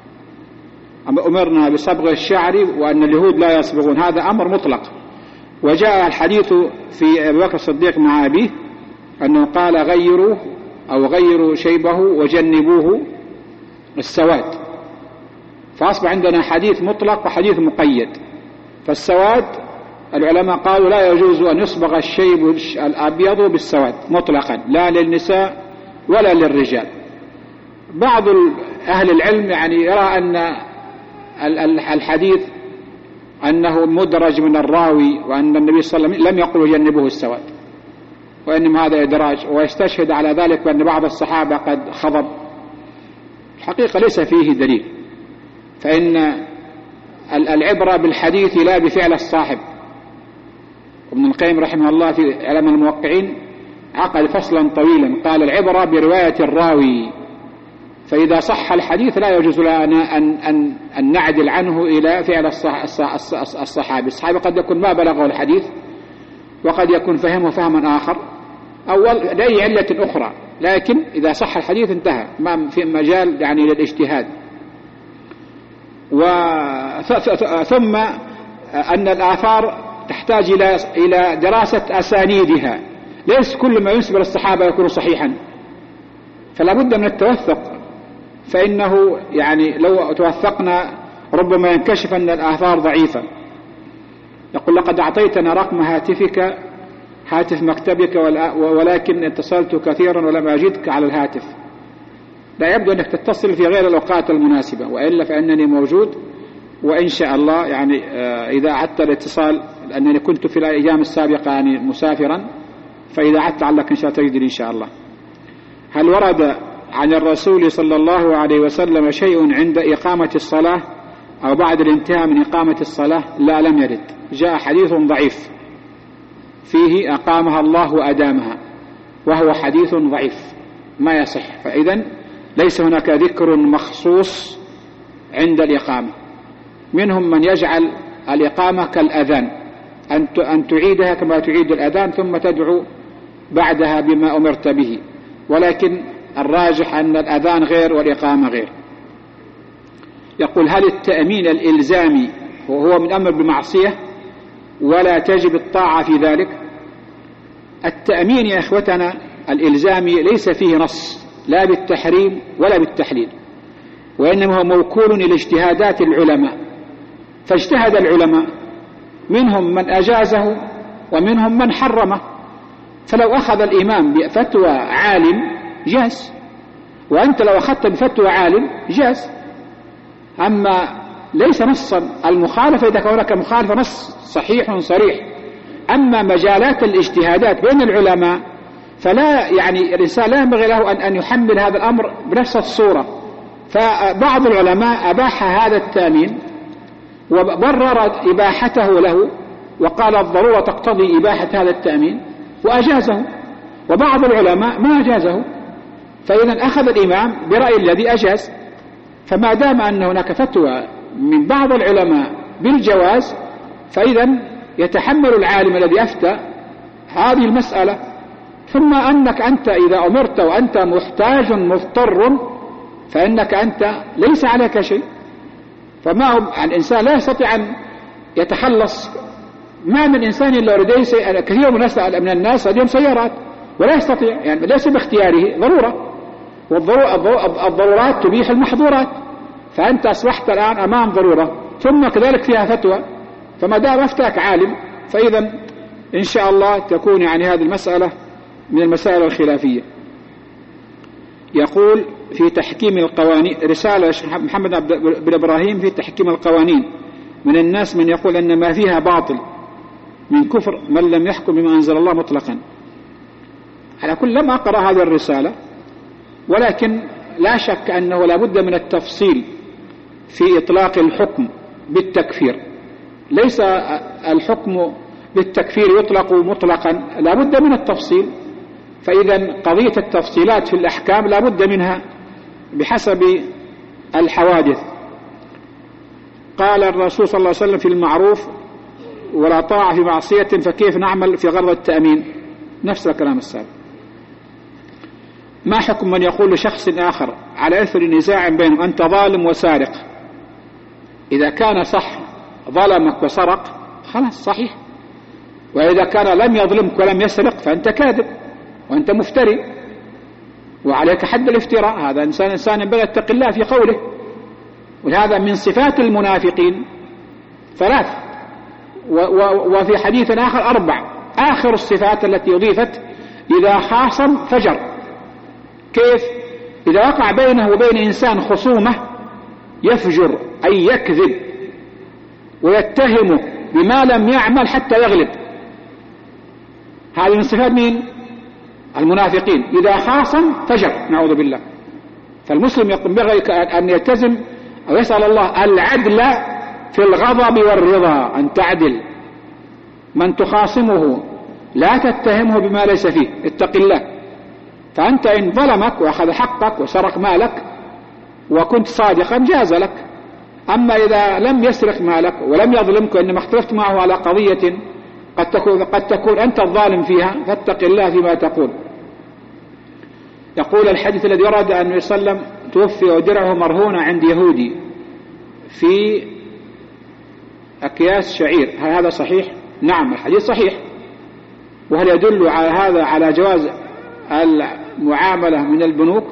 A: أمرنا بصبغ الشعر وأن اليهود لا يصبغون، هذا أمر مطلق. وجاء الحديث في أبي بكر الصديق مع أبيه أنه قال غيروا أو غيروا شيبه وجنبوه السواد، فأصبح عندنا حديث مطلق وحديث مقيد. فالسواد العلماء قالوا لا يجوز أن يصبغ الشيب الأبيض بالسواد مطلقا، لا للنساء ولا للرجال. بعض أهل العلم يعني يرى أن الحديث أنه مدرج من الراوي، وأن النبي صلى الله عليه وسلم لم يقل جنبه السواد، وإنما هذا إدراج، ويستشهد على ذلك بأن بعض الصحابة قد خضب. الحقيقة ليس فيه دليل، فإن العبرة بالحديث لا بفعل الصاحب. ابن القيم رحمه الله في إعلام الموقعين عقد فصلا طويلا قال العبرة برواية الراوي، فإذا صح الحديث لا يجوز لنا أن نعدل عنه إلى فعل الصحابي. الصحابي قد يكون ما بلغه الحديث، وقد يكون فهمه فهما آخر أو لأي علة أخرى، لكن إذا صح الحديث انتهى، ما في مجال يعني للاجتهاد. ثم أن الآثار تحتاج إلى دراسة أسانيدها، ليس كل ما ينسب للصحابة يكون صحيحا، فلا بد من التوثق. فإنه يعني لو توثقنا ربما ينكشف أن الآثار ضعيفة. يقول لقد أعطيتنا رقم هاتفك، هاتف مكتبك، ولكن اتصلت كثيرا ولم أجدك على الهاتف. لا يبدو أنك تتصل في غير الأوقات المناسبة، وإلا فإنني موجود، وإن شاء الله يعني إذا عدت الاتصال، لأنني كنت في الأيام السابقة يعني مسافرا، فإذا عدت لعلك إن شاء الله تجدني إن شاء الله. هل ورد عن الرسول صلى الله عليه وسلم شيء عند إقامة الصلاة أو بعد الانتهاء من إقامة الصلاة؟ لا، لم يرد. جاء حديث ضعيف فيه أقامها الله وأدامها، وهو حديث ضعيف ما يصح. فإذن ليس هناك ذكر مخصوص عند الإقامة. منهم من يجعل الإقامة كالأذان، أن تعيدها كما تعيد الأذان ثم تدعو بعدها بما أمرت به، ولكن الراجح أن الأذان غير والإقامة غير. يقول هل التأمين الإلزامي وهو من أمر بمعصية ولا تجب الطاعة في ذلك؟ التأمين يا إخوتنا الإلزامي ليس فيه نص لا بالتحريم ولا بالتحليل، وإنما هو موكول إلى اجتهادات العلماء. فاجتهد العلماء، منهم من أجازه ومنهم من حرمه. فلو أخذ الإمام بفتوى عالم جاز، وأنت لو أخذت بفتوى عالم جاز. أما ليس نصا المخالفة إذا كان هناك مخالفة نص صحيح صريح. أما مجالات الاجتهادات بين العلماء فلا يعني الإنسان لا ينبغي له أن يحمل هذا الأمر بنفس الصورة. فبعض العلماء أباح هذا التأمين وبرر إباحته له، وقال الضرورة تقتضي إباحة هذا التأمين، وأجازه. وبعض العلماء ما أجازه، فإذا أخذ الإمام برأي الذي أجاز. فما دام أن هناك فتوى من بعض العلماء بالجواز، فإذا يتحمل العالم الذي أفتى هذه المسألة. ثم أنك أنت إذا أمرت وأنت محتاج مضطر فإنك أنت ليس عليك شيء. فما هو الإنسان لا يستطيع أن يتخلص. ما من إنسان إلا لديه كثير من الناس لديهم سيارات ولا يستطيع، يعني ليس باختياره، ضرورة، والضرورات تبيح المحظورات. فأنت أصبحت الآن أمام ضرورة ثم كذلك فيها فتوى. فما دام أفتاك عالم فإذا إن شاء الله تكون يعني هذه المسألة من المسائل الخلافية. يقول في تحكيم القوانين، رسالة محمد بن إبراهيم في تحكيم القوانين: من الناس من يقول أن ما فيها باطل من كفر من لم يحكم بما أنزل الله مطلقا. على كل لم أقرأ هذه الرسالة، ولكن لا شك أنه لا بد من التفصيل في إطلاق الحكم بالتكفير. ليس الحكم بالتكفير يطلق مطلقا، لا بد من التفصيل. فإذا قضية التفصيلات في الأحكام لا بد منها بحسب الحوادث. قال الرسول صلى الله عليه وسلم في المعروف: ولا طاعة في معصية، فكيف نعمل في غرض التأمين؟ نفس الكلام السابق. ما حكم من يقول لشخص آخر على إثر نزاع بينهم: أنت ظالم وسارق، إذا كان صح ظلمك وسرق خلاص صحيح، وإذا كان لم يظلمك ولم يسرق فأنت كاذب وأنت مفتري وعليك حد الافتراء. هذا إنسان ينبغي يتقي الله في قوله. وهذا من صفات المنافقين 3، وفي حديث آخر 4. آخر الصفات التي أضيفت إذا خاصم فجر. كيف؟ إذا وقع بينه وبين إنسان خصومة يفجر أي يكذب ويتهمه بما لم يعمل حتى يغلب. هذه من صفات مين؟ المنافقين. إذا خاصم فجر، نعوذ بالله. فالمسلم ينبغي أن يلتزم أو يسأل الله العدل في الغضب والرضا، أن تعدل من تخاصمه، لا تتهمه بما ليس فيه، اتق الله. فأنت إن ظلمك وأخذ حقك وسرق مالك وكنت صادقا جاز لك. أما إذا لم يسرق مالك ولم يظلمك وإنما اختلفت معه على قضية قد تكون أنت الظالم فيها، فاتق الله فيما تقول. يقول الحديث الذي ورد أن النبي صلى الله عليه وسلم توفي ودرعه مرهونة عند يهودي في أكياس شعير، هل هذا صحيح؟ نعم الحديث صحيح. وهل يدل على هذا على جواز المعاملة من البنوك؟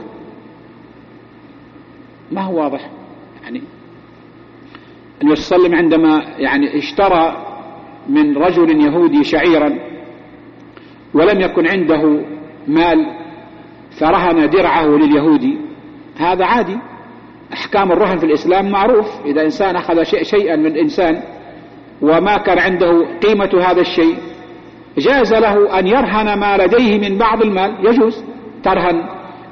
A: ما هو واضح. يعني النبي صلى الله عليه وسلم عندما اشترى من رجل يهودي شعيرا ولم يكن عنده مال فرهن درعه لليهودي، هذا عادي. أحكام الرهن في الإسلام معروف. إذا إنسان أخذ شيئا من إنسان وما كان عنده قيمة هذا الشيء جاز له أن يرهن ما لديه من بعض المال. يجوز ترهن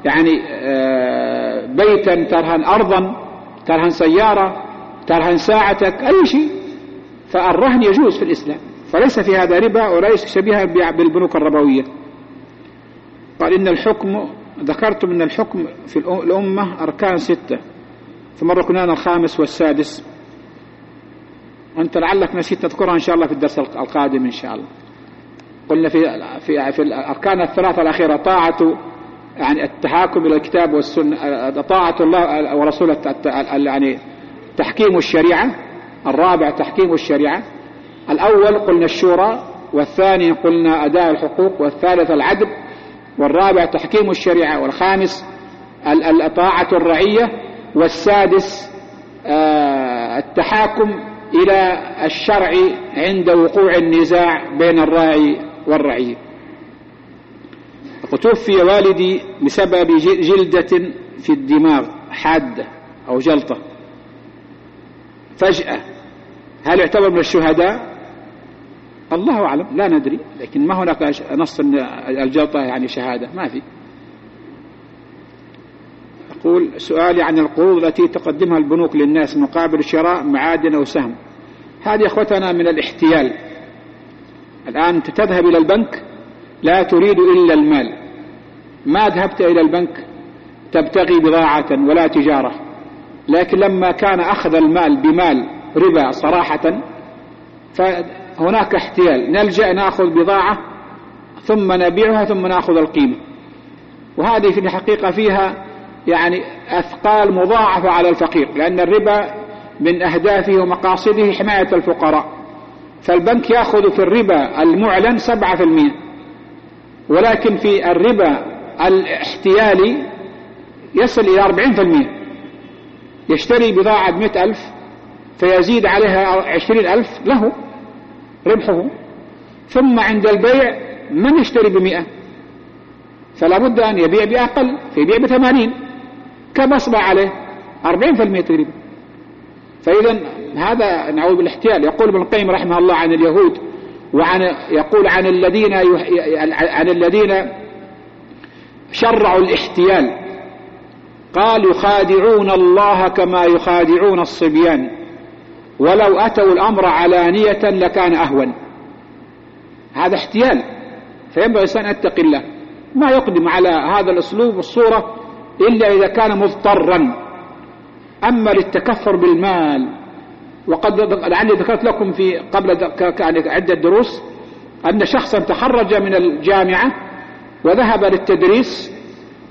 A: بيتا، ترهن أرضا، ترهن سيارة، ترهن ساعتك، أي شيء. فالرهن يجوز في الإسلام، فليس في هذا ربا وليس شبيها بالبنوك الربوية. قال إن الحكم، ذكرت من الحكم في الأمة أركان 6، فمرة كنا الخامس والسادس، أنت لعلك نسيت تذكرها إن شاء الله في الدرس القادم إن شاء الله. قلنا في الأركان الثلاثة الأخيرة طاعة التحاكم إلى الكتاب والسنة، طاعة الله ورسوله، تحكيم الشريعة. الرابع تحكيم الشريعة. الأول قلنا الشورى، والثاني قلنا أداء الحقوق، والثالث العدل، والرابع تحكيم الشريعة، والخامس طاعة الرعية، والسادس التحاكم إلى الشرع عند وقوع النزاع بين الراعي والرعية. توفي والدي بسبب جلدة في الدماغ حادة أو جلطة فجأة، هل يعتبر من الشهداء؟ الله أعلم، لا ندري، لكن ما هناك نص أن الجلطة شهادة، ما في. يقول سؤالي عن القروض التي تقدمها البنوك للناس مقابل شراء معادن أو سهم. هذه أخوتنا من الاحتيال. الآن أنت تذهب إلى البنك لا تريد إلا المال، ما ذهبت إلى البنك تبتغي بضاعة ولا تجارة، لكن لما كان أخذ المال بمال ربا صراحة فهناك احتيال، نلجأ نأخذ بضاعة ثم نبيعها ثم نأخذ القيمة. وهذه في الحقيقة فيها أثقال مضاعفة على الفقير، لأن الربا من أهدافه ومقاصده حماية الفقراء. فالبنك يأخذ في الربا المعلن 7%، ولكن في الربا الاحتيالي يصل إلى 40%. يشتري بضاعة 100,000 فيزيد عليها 20,000 له ربحه، ثم عند البيع من يشتري ب100 فلا بد أن يبيع بأقل، فيبيع ب80 كم أصبح عليه 40% تقريبا. فإذا هذا نعود بالاحتيال. يقول ابن القيم رحمه الله عن اليهود يقول عن الذين شرعوا الاحتيال، قال يخادعون الله كما يخادعون الصبيان، ولو أتوا الأمر علانية لكان أهون. هذا احتيال، فينبغي الإنسان أن يتقي الله، ما يقدم على هذا الأسلوب والصورة إلا إذا كان مضطرا. أما للتكثر بالمال، وقد لعلي ذكرت لكم في قبل عدة دروس أن شخصا تخرج من الجامعة وذهب للتدريس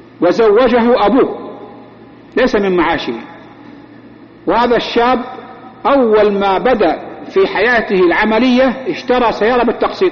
A: وزوجه أبوه ليس من معاشه، وهذا الشاب أول ما بدأ في حياته العملية اشترى سيارة بالتقسيط،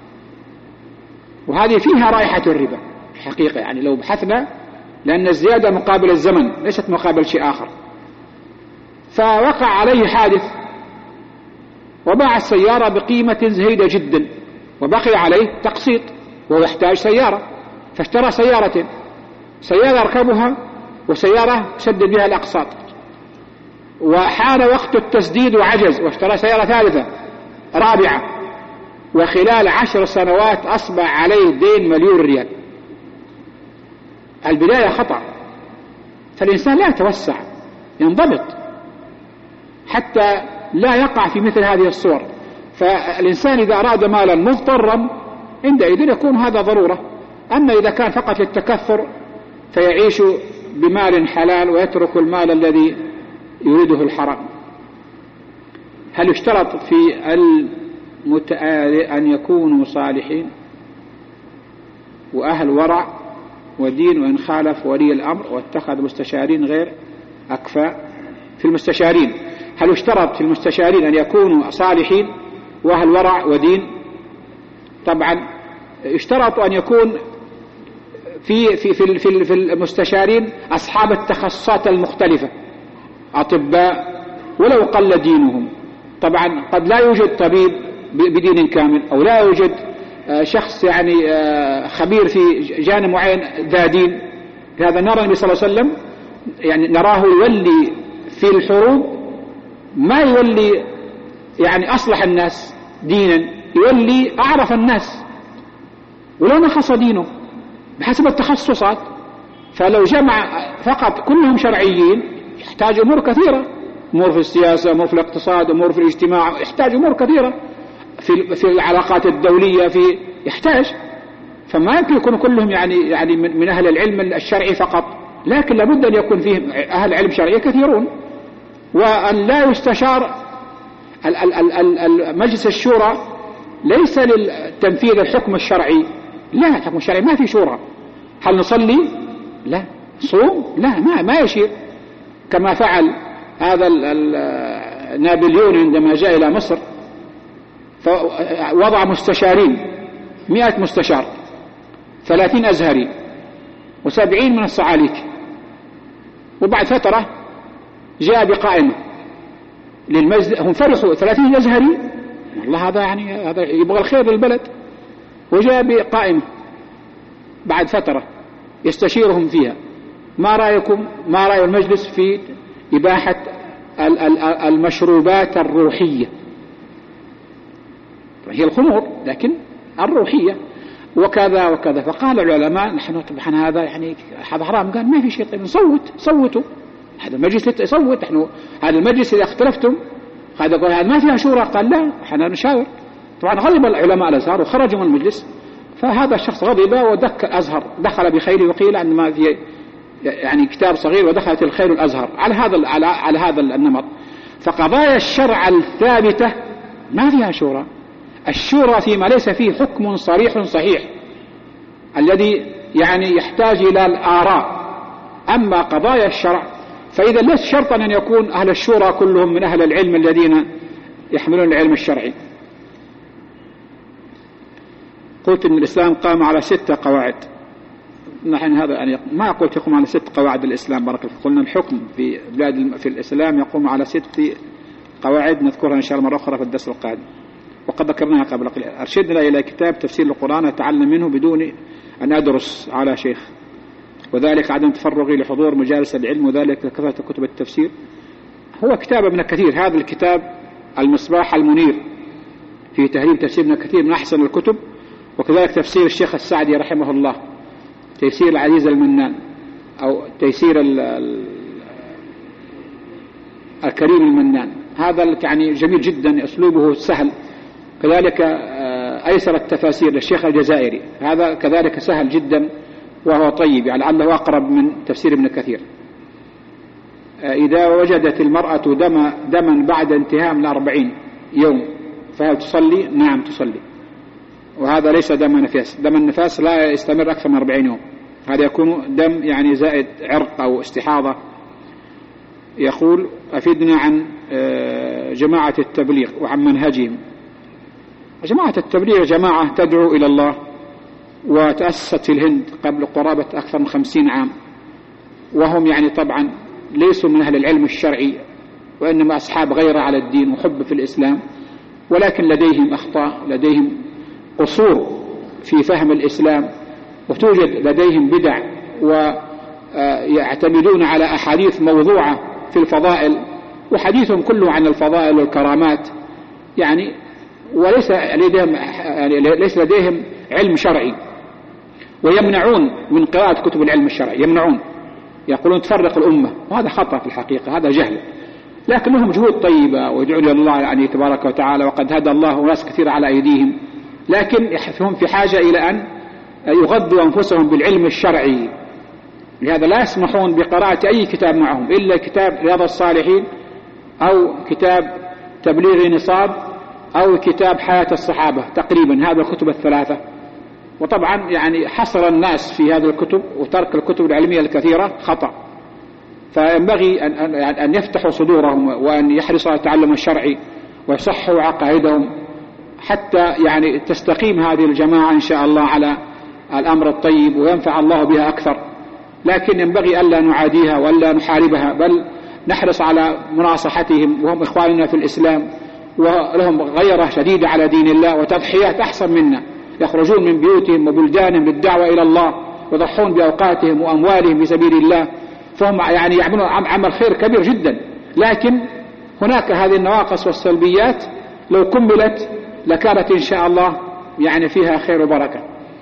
A: وهذه فيها رائحة الربا حقيقة، يعني لو بحثنا، لأن الزيادة مقابل الزمن ليست مقابل شيء آخر. فوقع عليه حادث وباع السيارة بقيمة زهيدة جدا، وبقي عليه تقسيط وهو يحتاج سيارة، فاشترى سيارتين، سيارة يركبها وسيارة يسدد بها الأقساط، وحان وقت التسديد وعجز واشترى سيارة ثالثة رابعة، وخلال 10 سنوات أصبح عليه دين 1,000,000 ريال. البداية خطأ، فالإنسان لا يتوسع، ينضبط حتى لا يقع في مثل هذه الصور. فالإنسان إذا أراد مالا مضطرا عندئذ يكون هذا ضرورة، أما إذا كان فقط للتكثر فيعيش بمال حلال ويترك المال الذي يريده الحرام. هل يشترط في المتآلي أن يكونوا صالحين وأهل ورع ودين، وإن خالف ولي الأمر واتخذ مستشارين غير أكفاء؟ في المستشارين هل يشترط في المستشارين أن يكونوا صالحين وأهل ورع ودين؟ طبعا يشترط أن يكون في المستشارين أصحاب التخصصات المختلفة، أطباء ولو قل دينهم. طبعا قد لا يوجد طبيب بدين كامل، أو لا يوجد شخص يعني خبير في جانب معين ذا دين. لهذا نرى النبي صلى الله عليه وسلم يعني نراه يولي في الحروب ما يولي يعني أصلح الناس دينا، يولي أعرف الناس ولو نقص دينه بحسب التخصصات. فلو جمع فقط كلهم شرعيين يحتاج أمور كثيرة، أمور في السياسة، أمور في الاقتصاد، أمور في الاجتماع، يحتاج أمور كثيرة في العلاقات الدولية، يحتاج. فما يمكن يكونوا كلهم يعني من أهل العلم الشرعي فقط، لكن لابد أن يكون فيه أهل علم شرعي كثيرون. وأن لا يستشار مجلس الشورى ليس للتنفيذ الحكم الشرعي، لا، الحكم الشرعي ما في شورى. هل نصلي؟ لا. صوم؟ لا، ما يشير، كما فعل هذا نابليون عندما جاء إلى مصر فوضع مستشارين، 100 مستشار، 30 أزهري و70 من الصعاليك. وبعد فترة جاء بقائمة للمجلس، هم فرحوا 30 أزهري، والله هذا يبغى الخير للبلد، وجاء بقائمة بعد فترة يستشيرهم فيها: ما رأيكم، ما رأي المجلس في إباحة المشروبات الروحية؟ هي الخمور لكن الروحية وكذا وكذا. فقال العلماء: نحن طبعا هذا هذا حرام. قال: ما في شيء، طيب صوتوا، هذا المجلس يصوت، نحن هذا المجلس إذا اختلفتم هذا ما فيها شورى. قال: لا، احنا نشاور. طبعا غضب العلماء الأزهر وخرجوا من المجلس. فهذا الشخص غضب ودك الأزهر، دخل بخيله، وقيل أن ما في يعني كتاب صغير ودخلت الخيل الأزهر على هذا النمط. فقضايا الشرع الثابتة ما فيها شورى. الشورى فيما ليس فيه حكم صريح صحيح الذي يعني يحتاج إلى الآراء. أما قضايا الشرع فإذا ليس شرطا أن يكون أهل الشورى كلهم من أهل العلم الذين يحملون العلم الشرعي. قلت إن الإسلام قام على 6 قواعد. نحن هذا يعني ما قلت يقوم على 6 قواعد الإسلام، بارك الله. قلنا الحكم في بلاد في الإسلام يقوم على 6 قواعد، نذكرها إن شاء الله مرة أخرى في الدرس القادم، وقد ذكرناها قبل قليل. أرشدنا إلى كتاب تفسير القرآن أتعلم منه بدون أن أدرس على شيخ، وذلك عدم تفرغي لحضور مجالس العلم، وذلك كثرة كتب التفسير. هو كتاب ابن كثير، هذا الكتاب المصباح المنير في تهذيب تفسير ابن كثير من أحسن الكتب، وكذلك تفسير الشيخ السعدي رحمه الله، تيسير العزيز المنان، أو تيسير الكريم المنان. هذا يعني جميل جدا، أسلوبه سهل. كذلك أيسر التفاسير للشيخ الجزائري، هذا كذلك سهل جدا وهو طيب، يعني لعله أقرب من تفسير ابن كثير. إذا وجدت المرأة دما بعد انتهاء من 40 يوم فهل تصلي؟ نعم تصلي. وهذا ليس دم نفاس. دم النفاس لا يستمر أكثر من 40 يوم، هذا يكون دم يعني زائد عرق أو استحاضة. يقول أفدنا عن جماعة التبليغ وعن منهجهم. جماعة التبليغ جماعة تدعو إلى الله، وتأسست في الهند قبل قرابة أكثر من 50 عام، وهم يعني طبعا ليسوا من أهل العلم الشرعي، وإنما أصحاب غيرة على الدين وحب في الإسلام، ولكن لديهم أخطاء، لديهم قصور في فهم الإسلام، وتوجد لديهم بدع، ويعتمدون على أحاديث موضوعة في الفضائل، وحديثهم كله عن الفضائل والكرامات يعني، وليس لديهم علم شرعي، ويمنعون من قراءة كتب العلم الشرعي، يمنعون، يقولون تفرق الأمة، وهذا خطأ في الحقيقة، هذا جهل. لكن لهم جهود طيبة ويدعون إلى الله يعني تبارك وتعالى، وقد هدى الله ناس كثير على أيديهم، لكن هم في حاجة إلى أن يغذوا أنفسهم بالعلم الشرعي. لهذا لا يسمحون بقراءة أي كتاب معهم إلا كتاب رياض الصالحين، أو كتاب تبليغ نصاب، أو كتاب حياة الصحابة، تقريبا هذه الكتب الثلاثة. وطبعا يعني حصر الناس في هذه الكتب وترك الكتب العلمية الكثيرة خطأ، فينبغي أن يفتحوا صدورهم وأن يحرصوا على التعلم الشرعي ويصحوا عقائدهم، حتى يعني تستقيم هذه الجماعة إن شاء الله على الأمر الطيب وينفع الله بها أكثر. لكن ينبغي ألا نعاديها وألا نحاربها، بل نحرص على مناصحتهم، وهم إخواننا في الإسلام، ولهم غيرة شديدة على دين الله وتضحيات أحسن منا، يخرجون من بيوتهم وبلدانهم للدعوة إلى الله، ويضحون بأوقاتهم وأموالهم في سبيل الله، فهم يعني يعملون عمل خير كبير جدا. لكن هناك هذه النواقص والسلبيات لو كملت لكانت إن شاء الله يعني فيها خير وبركة.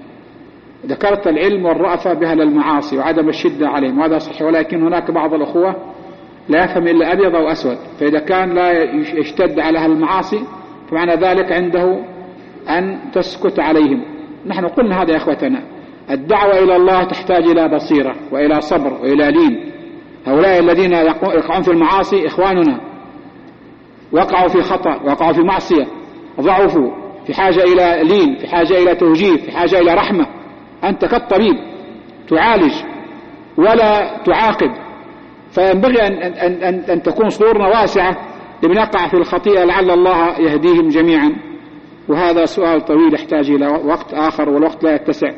A: ذكرت العلم والرأفة بأهل المعاصي وعدم الشدة عليهم، وهذا صحيح، ولكن هناك بعض الأخوة لا يفهم إلا أبيض أو أسود، فإذا كان لا يشتد على أهل المعاصي فمعنى ذلك عنده أن تسكت عليهم. نحن قلنا هذا يا أخوتنا، الدعوة إلى الله تحتاج إلى بصيرة وإلى صبر وإلى لين. هؤلاء الذين يقعون في المعاصي إخواننا، وقعوا في خطأ، وقعوا في معصية، ضعفوا، في حاجة إلى لين، في حاجة إلى توجيه، في حاجة إلى رحمة. أنت كالطبيب تعالج ولا تعاقب، فينبغي أن تكون صدورنا واسعة لمن يقع في الخطيئة، لعل الله يهديهم جميعا. وهذا سؤال طويل يحتاج إلى وقت آخر، والوقت لا يتسع.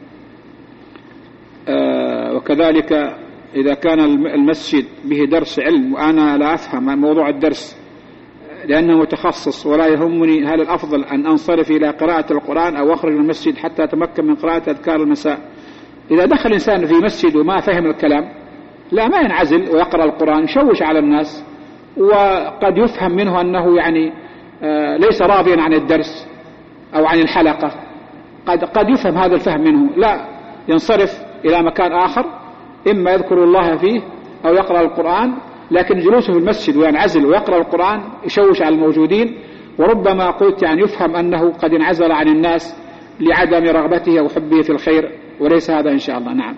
A: وكذلك إذا كان المسجد به درس علم وأنا لا أفهم موضوع الدرس لأنه متخصص ولا يهمني، هل الأفضل أن أنصرف إلى قراءة القرآن أو أخرج من المسجد حتى أتمكن من قراءة أذكار المساء؟ إذا دخل إنسان في مسجد وما فهم الكلام لا، ما ينعزل ويقرأ القرآن، يشوش على الناس، وقد يفهم منه أنه يعني ليس راضيا عن الدرس أو عن الحلقة، قد يفهم هذا الفهم منه. لا، ينصرف إلى مكان آخر، إما يذكر الله فيه أو يقرأ القرآن، لكن جلوسه في المسجد وينعزل ويقرأ القرآن يشوش على الموجودين، وربما قلت يعني يفهم أنه قد انعزل عن الناس لعدم رغبته وحبه في الخير، وليس هذا إن شاء الله. نعم.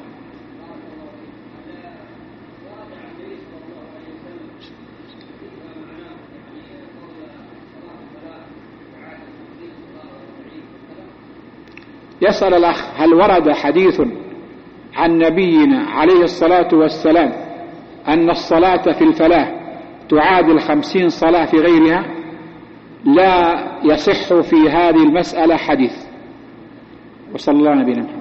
A: يسأل الأخ: هل ورد حديث عن نبينا عليه الصلاة والسلام أن الصلاة في الفلاح تعادل 50 صلاة في غيرها؟ لا يصح في هذه المسألة حديث. وصلى الله على نبينا محمد.